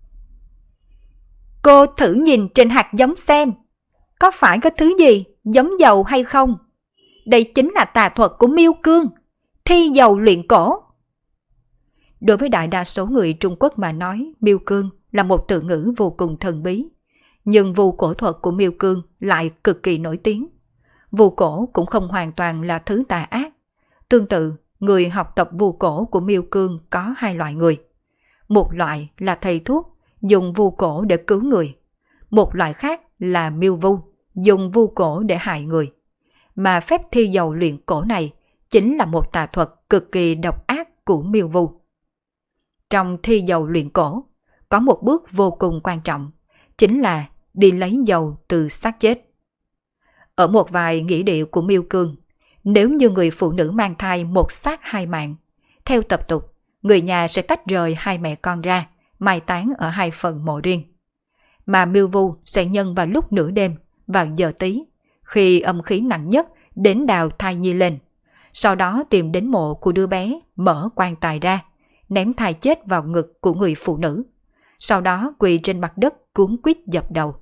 Cô thử nhìn trên hạt giống xem, có phải có thứ gì giống dầu hay không? Đây chính là tà thuật của Miêu Cương, thi dầu luyện cổ. Đối với đại đa số người Trung Quốc mà nói, Miêu Cương là một từ ngữ vô cùng thần bí. Nhưng vu cổ thuật của Miêu Cương lại cực kỳ nổi tiếng. Vu cổ cũng không hoàn toàn là thứ tà ác. Tương tự, người học tập vu cổ của Miêu Cương có 2 loại người. Một loại là thầy thuốc, dùng vu cổ để cứu người. Một loại khác là miêu vu, dùng vu cổ để hại người. Mà phép thi dầu luyện cổ này chính là một tà thuật cực kỳ độc ác của miêu vu. Trong thi dầu luyện cổ, có một bước vô cùng quan trọng, chính là đi lấy dầu từ xác chết. Ở một vài nghĩa điệu của Miêu Cương, nếu như người phụ nữ mang thai một xác 2 mạng, theo tập tục, người nhà sẽ tách rời 2 mẹ con ra, mai táng ở 2 phần mộ riêng. Mà miêu vu sẽ nhân vào lúc nửa đêm, vào giờ tí, khi âm khí nặng nhất đến đào thai nhi lên. Sau đó tìm đến mộ của đứa bé, mở quan tài ra, ném thai chết vào ngực của người phụ nữ. Sau đó quỳ trên mặt đất cuống quýt dập đầu.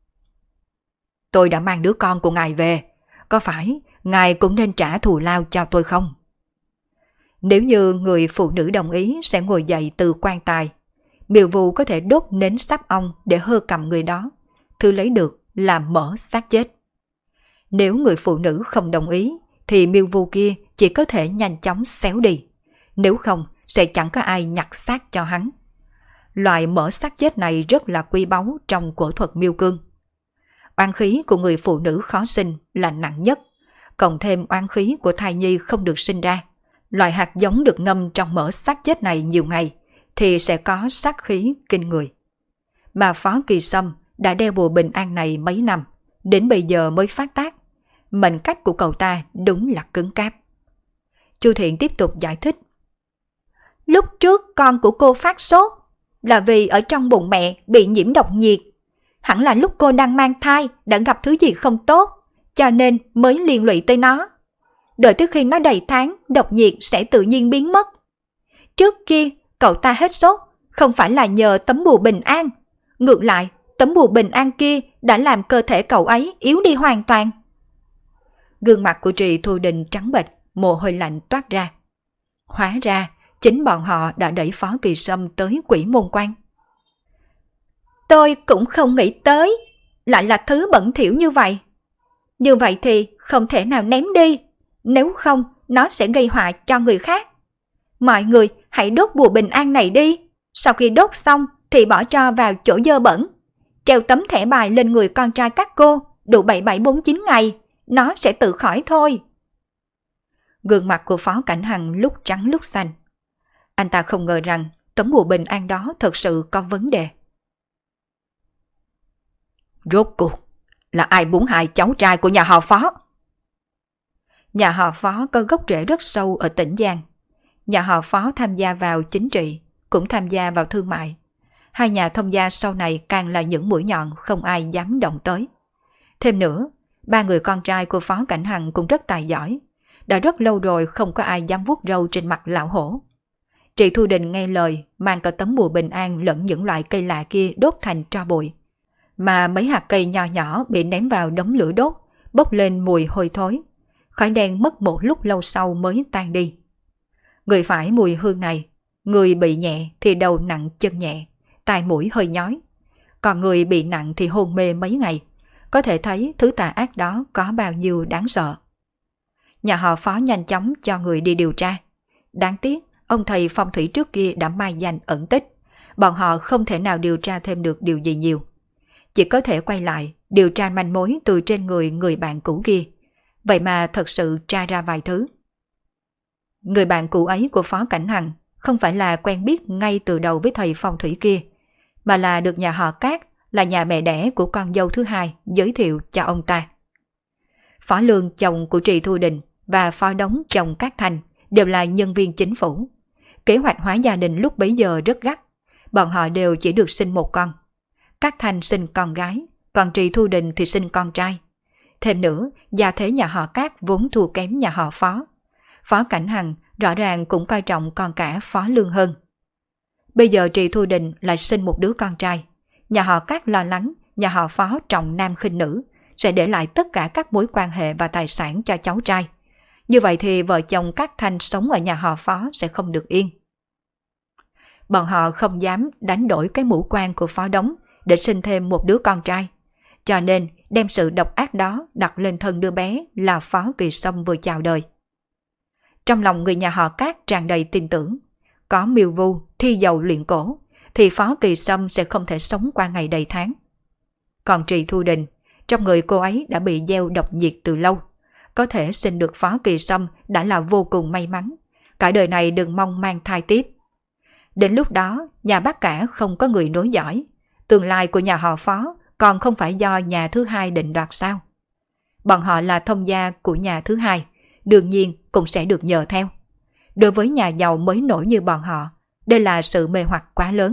Tôi đã mang đứa con của ngài về, có phải ngài cũng nên trả thù lao cho tôi không? Nếu như người phụ nữ đồng ý sẽ ngồi dậy từ quan tài, miêu vu có thể đốt nến sáp ong để hơ cầm người đó, thứ lấy được là mở xác chết. Nếu người phụ nữ không đồng ý, thì miêu vu kia chỉ có thể nhanh chóng xéo đi, nếu không sẽ chẳng có ai nhặt xác cho hắn. Loại mở xác chết này rất là quý báu trong cổ thuật Miêu Cương. Oán khí của người phụ nữ khó sinh là nặng nhất, cộng thêm oán khí của thai nhi không được sinh ra. Loại hạt giống được ngâm trong mỡ xác chết này nhiều ngày thì sẽ có sát khí kinh người. Mà Phó Kỳ Sâm đã đeo bùa bình an này mấy năm, đến bây giờ mới phát tác. Mệnh cách của cậu ta đúng là cứng cáp. Chu Thiện tiếp tục giải thích. Lúc trước con của cô phát sốt là vì ở trong bụng mẹ bị nhiễm độc nhiệt. Hẳn là lúc cô đang mang thai đã gặp thứ gì không tốt, cho nên mới liên lụy tới nó. Đợi tới khi nó đầy tháng, độc nhiệt sẽ tự nhiên biến mất. Trước kia, cậu ta hết sốt, không phải là nhờ tấm bùa bình an. Ngược lại, tấm bùa bình an kia đã làm cơ thể cậu ấy yếu đi hoàn toàn. Gương mặt của Trì Thu Đình trắng bệch, mồ hôi lạnh toát ra. Hóa ra, chính bọn họ đã đẩy Phó Kỳ Sâm tới Quỷ Môn Quan. Tôi cũng không nghĩ tới, lại là thứ bẩn thỉu như vậy. Như vậy thì không thể nào ném đi, nếu không nó sẽ gây họa cho người khác. Mọi người hãy đốt bùa bình an này đi, sau khi đốt xong thì bỏ tro vào chỗ dơ bẩn. Treo tấm thẻ bài lên người con trai các cô, đủ 7749 ngày, nó sẽ tự khỏi thôi. Gương mặt của Phó Cảnh Hằng lúc trắng lúc xanh. Anh ta không ngờ rằng tấm bùa bình an đó thật sự có vấn đề. Rốt cuộc là ai muốn hại cháu trai của nhà họ Phó? Nhà họ Phó có gốc rễ rất sâu ở tỉnh Giang. Nhà họ Phó tham gia vào chính trị, cũng tham gia vào thương mại. Hai nhà thông gia sau này càng là những mũi nhọn không ai dám động tới. Thêm nữa, ba người con trai của Phó Cảnh Hằng cũng rất tài giỏi. Đã rất lâu rồi không có ai dám vuốt râu trên mặt lão hổ. Trì Thu Đình nghe lời mang cả tấm bùa bình an lẫn những loại cây lạ kia đốt thành tro bụi. Mà mấy hạt cây nho nhỏ bị ném vào đống lửa đốt, bốc lên mùi hôi thối. Khói đen mất một lúc lâu sau mới tan đi. Người phải mùi hương này, người bị nhẹ thì đầu nặng chân nhẹ, tai mũi hơi nhói. Còn người bị nặng thì hôn mê mấy ngày. Có thể thấy thứ tà ác đó có bao nhiêu đáng sợ. Nhà họ Phó nhanh chóng cho người đi điều tra. Đáng tiếc, ông thầy phong thủy trước kia đã mai danh ẩn tích. Bọn họ không thể nào điều tra thêm được điều gì nhiều. Chỉ có thể quay lại, điều tra manh mối từ trên người bạn cũ kia. Vậy mà thật sự tra ra vài thứ. Người bạn cũ ấy của Phó Cảnh Hằng không phải là quen biết ngay từ đầu với thầy phong thủy kia, mà là được nhà họ Cát, là nhà mẹ đẻ của con dâu thứ hai, giới thiệu cho ông ta. Phó Lương chồng của Trì Thu Đình và Phó Đống chồng Cát Thành đều là nhân viên chính phủ. Kế hoạch hóa gia đình lúc bấy giờ rất gắt, bọn họ đều chỉ được sinh một con. Cát Thành sinh con gái, còn Trì Thu Đình thì sinh con trai. Thêm nữa, gia thế nhà họ Cát vốn thua kém nhà họ Phó. Phó Cảnh Hằng rõ ràng cũng coi trọng con cả Phó Lương hơn. Bây giờ Trì Thu Đình lại sinh một đứa con trai. Nhà họ Cát lo lắng nhà họ Phó trọng nam khinh nữ, sẽ để lại tất cả các mối quan hệ và tài sản cho cháu trai. Như vậy thì vợ chồng Cát Thanh sống ở nhà họ Phó sẽ không được yên. Bọn họ không dám đánh đổi cái mũ quan của Phó Đống để sinh thêm một đứa con trai. Cho nên đem sự độc ác đó đặt lên thân đứa bé là Phó Kỳ Sâm vừa chào đời. Trong lòng người nhà họ Cát tràn đầy tin tưởng. Có miêu vu, thi dầu luyện cổ, thì Phó Kỳ Sâm sẽ không thể sống qua ngày đầy tháng. Còn Trì Thu Đình, trong người cô ấy đã bị gieo độc nhiệt từ lâu. Có thể sinh được Phó Kỳ Sâm đã là vô cùng may mắn. Cả đời này đừng mong mang thai tiếp. Đến lúc đó, nhà bác cả không có người nối dõi. Tương lai của nhà họ Phó còn không phải do nhà thứ hai định đoạt sao? Bọn họ là thông gia của nhà thứ hai, đương nhiên cũng sẽ được nhờ theo. Đối với nhà giàu mới nổi như bọn họ, đây là sự mê hoặc quá lớn.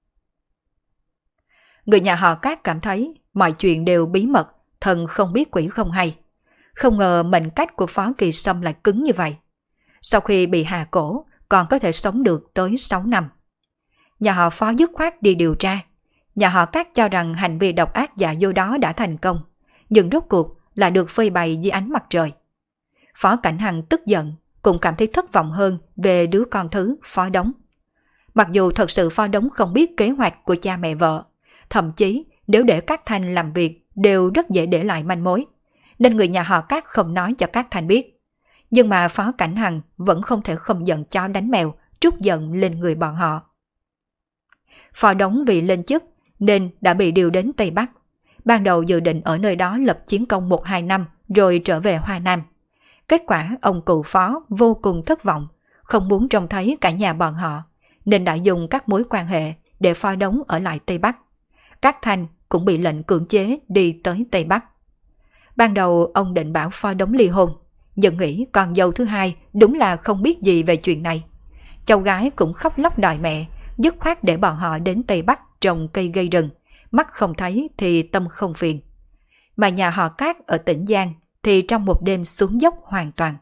Người nhà họ Cát cảm thấy mọi chuyện đều bí mật, thần không biết quỷ không hay. Không ngờ mệnh cách của Phó Kỳ Sâm lại cứng như vậy. Sau khi bị hạ cổ, còn có thể sống được tới 6 năm. Nhà họ Phó dứt khoát đi điều tra. Nhà họ Cát cho rằng hành vi độc ác dạ dỗ đó đã thành công, nhưng rốt cuộc là được phơi bày dưới ánh mặt trời. Phó Cảnh Hằng tức giận, cũng cảm thấy thất vọng hơn về đứa con thứ Phó Đống. Mặc dù thật sự Phó Đống không biết kế hoạch của cha mẹ vợ, thậm chí nếu để Cát Thanh làm việc đều rất dễ để lại manh mối, nên người nhà họ Cát không nói cho Cát Thanh biết. Nhưng mà Phó Cảnh Hằng vẫn không thể không giận chó đánh mèo, trút giận lên người bọn họ. Phó Đống vì lên chức nên đã bị điều đến Tây Bắc. Ban đầu dự định ở nơi đó lập chiến công 1-2 năm rồi trở về Hoa Nam. Kết quả ông cụ Phó vô cùng thất vọng, không muốn trông thấy cả nhà bọn họ, nên đã dùng các mối quan hệ để Phó Đống ở lại Tây Bắc. Cát Thanh cũng bị lệnh cưỡng chế đi tới Tây Bắc. Ban đầu ông định bảo Phó Đống ly hôn, nhưng nghĩ con dâu thứ hai đúng là không biết gì về chuyện này. Cháu gái cũng khóc lóc đòi mẹ, dứt khoát để bọn họ đến Tây Bắc trồng cây gây rừng, mắt không thấy thì tâm không phiền. Mà nhà họ Cát ở tỉnh Giang thì trong một đêm xuống dốc hoàn toàn.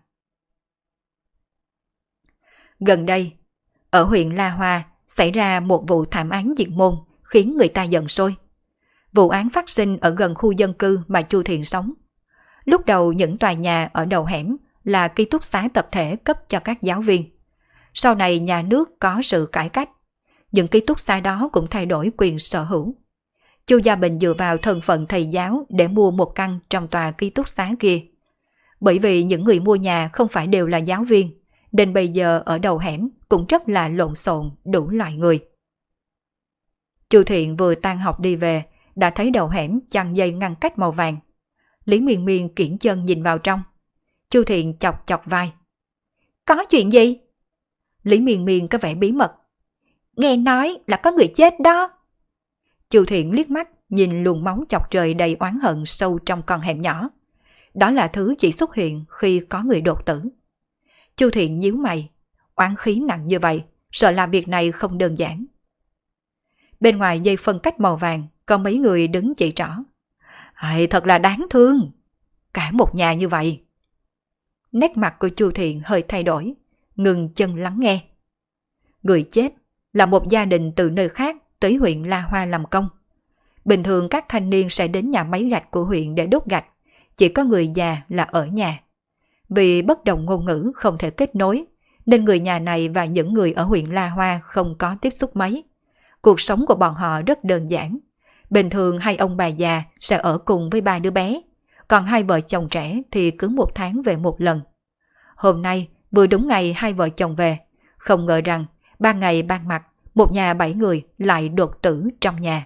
Gần đây, ở huyện La Hoa xảy ra một vụ thảm án diệt môn khiến người ta giận sôi. Vụ án phát sinh ở gần khu dân cư mà Chu Thiện sống. Lúc đầu những tòa nhà ở đầu hẻm là ký túc xá tập thể cấp cho các giáo viên. Sau này nhà nước có sự cải cách, những ký túc xá đó cũng thay đổi quyền sở hữu. Chu Gia Bình dựa vào thân phận thầy giáo để mua một căn trong tòa ký túc xá kia. Bởi vì những người mua nhà không phải đều là giáo viên, nên bây giờ ở đầu hẻm cũng rất là lộn xộn đủ loại người. Chu Thiện vừa tan học đi về, đã thấy đầu hẻm chằng dây ngăn cách màu vàng. Lý Miên Miên kiễng chân nhìn vào trong. Chu Thiện chọc chọc vai. Có chuyện gì? Lý Miên Miên có vẻ bí mật. Nghe nói là có người chết đó. Chu Thiện liếc mắt nhìn luồng máu chọc trời đầy oán hận sâu trong con hẻm nhỏ. Đó là thứ chỉ xuất hiện khi có người đột tử. Chu Thiện nhíu mày. Oán khí nặng như vậy, sợ là việc này không đơn giản. Bên ngoài dây phân cách màu vàng có mấy người đứng chỉ trỏ. Thật là đáng thương. Cả một nhà như vậy. Nét mặt của Chu Thiện hơi thay đổi, ngừng chân lắng nghe. Người chết là một gia đình từ nơi khác tới huyện La Hoa làm công. Bình thường các thanh niên sẽ đến nhà máy gạch của huyện để đốt gạch, chỉ có người già là ở nhà. Vì bất đồng ngôn ngữ không thể kết nối, nên người nhà này và những người ở huyện La Hoa không có tiếp xúc mấy. Cuộc sống của bọn họ rất đơn giản. Bình thường hai ông bà già sẽ ở cùng với 3 đứa bé, còn hai vợ chồng trẻ thì cứ 1 tháng về một lần. Hôm nay vừa đúng ngày hai vợ chồng về, không ngờ rằng ban ngày ban mặt một nhà 7 người lại đột tử trong nhà.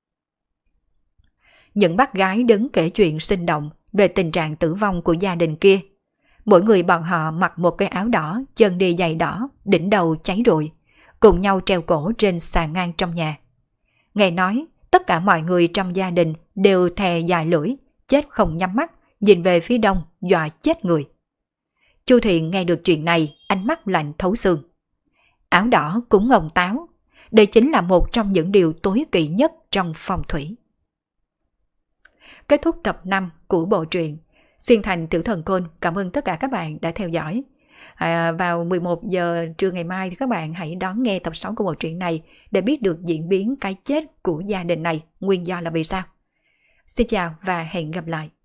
Những bác gái đứng kể chuyện sinh động về tình trạng tử vong của gia đình kia. Mỗi người bọn họ mặc một cái áo đỏ, chân đi giày đỏ, đỉnh đầu cháy rụi, cùng nhau treo cổ trên xà ngang trong nhà. Nghe nói, tất cả mọi người trong gia đình đều thè dài lưỡi, chết không nhắm mắt, nhìn về phía đông, dọa chết người. Chu Thiện nghe được chuyện này, ánh mắt lạnh thấu xương. Áo đỏ cúng ông Táo, đây chính là một trong những điều tối kỵ nhất trong phong thủy. Kết thúc tập 5 của bộ truyện Xuyên Thành Tiểu Thần Côn. Cảm ơn tất cả các bạn đã theo dõi. Vào 11 giờ trưa ngày mai thì các bạn hãy đón nghe tập 6 của bộ truyện này để biết được diễn biến cái chết của gia đình này, nguyên do là vì sao. Xin chào và hẹn gặp lại.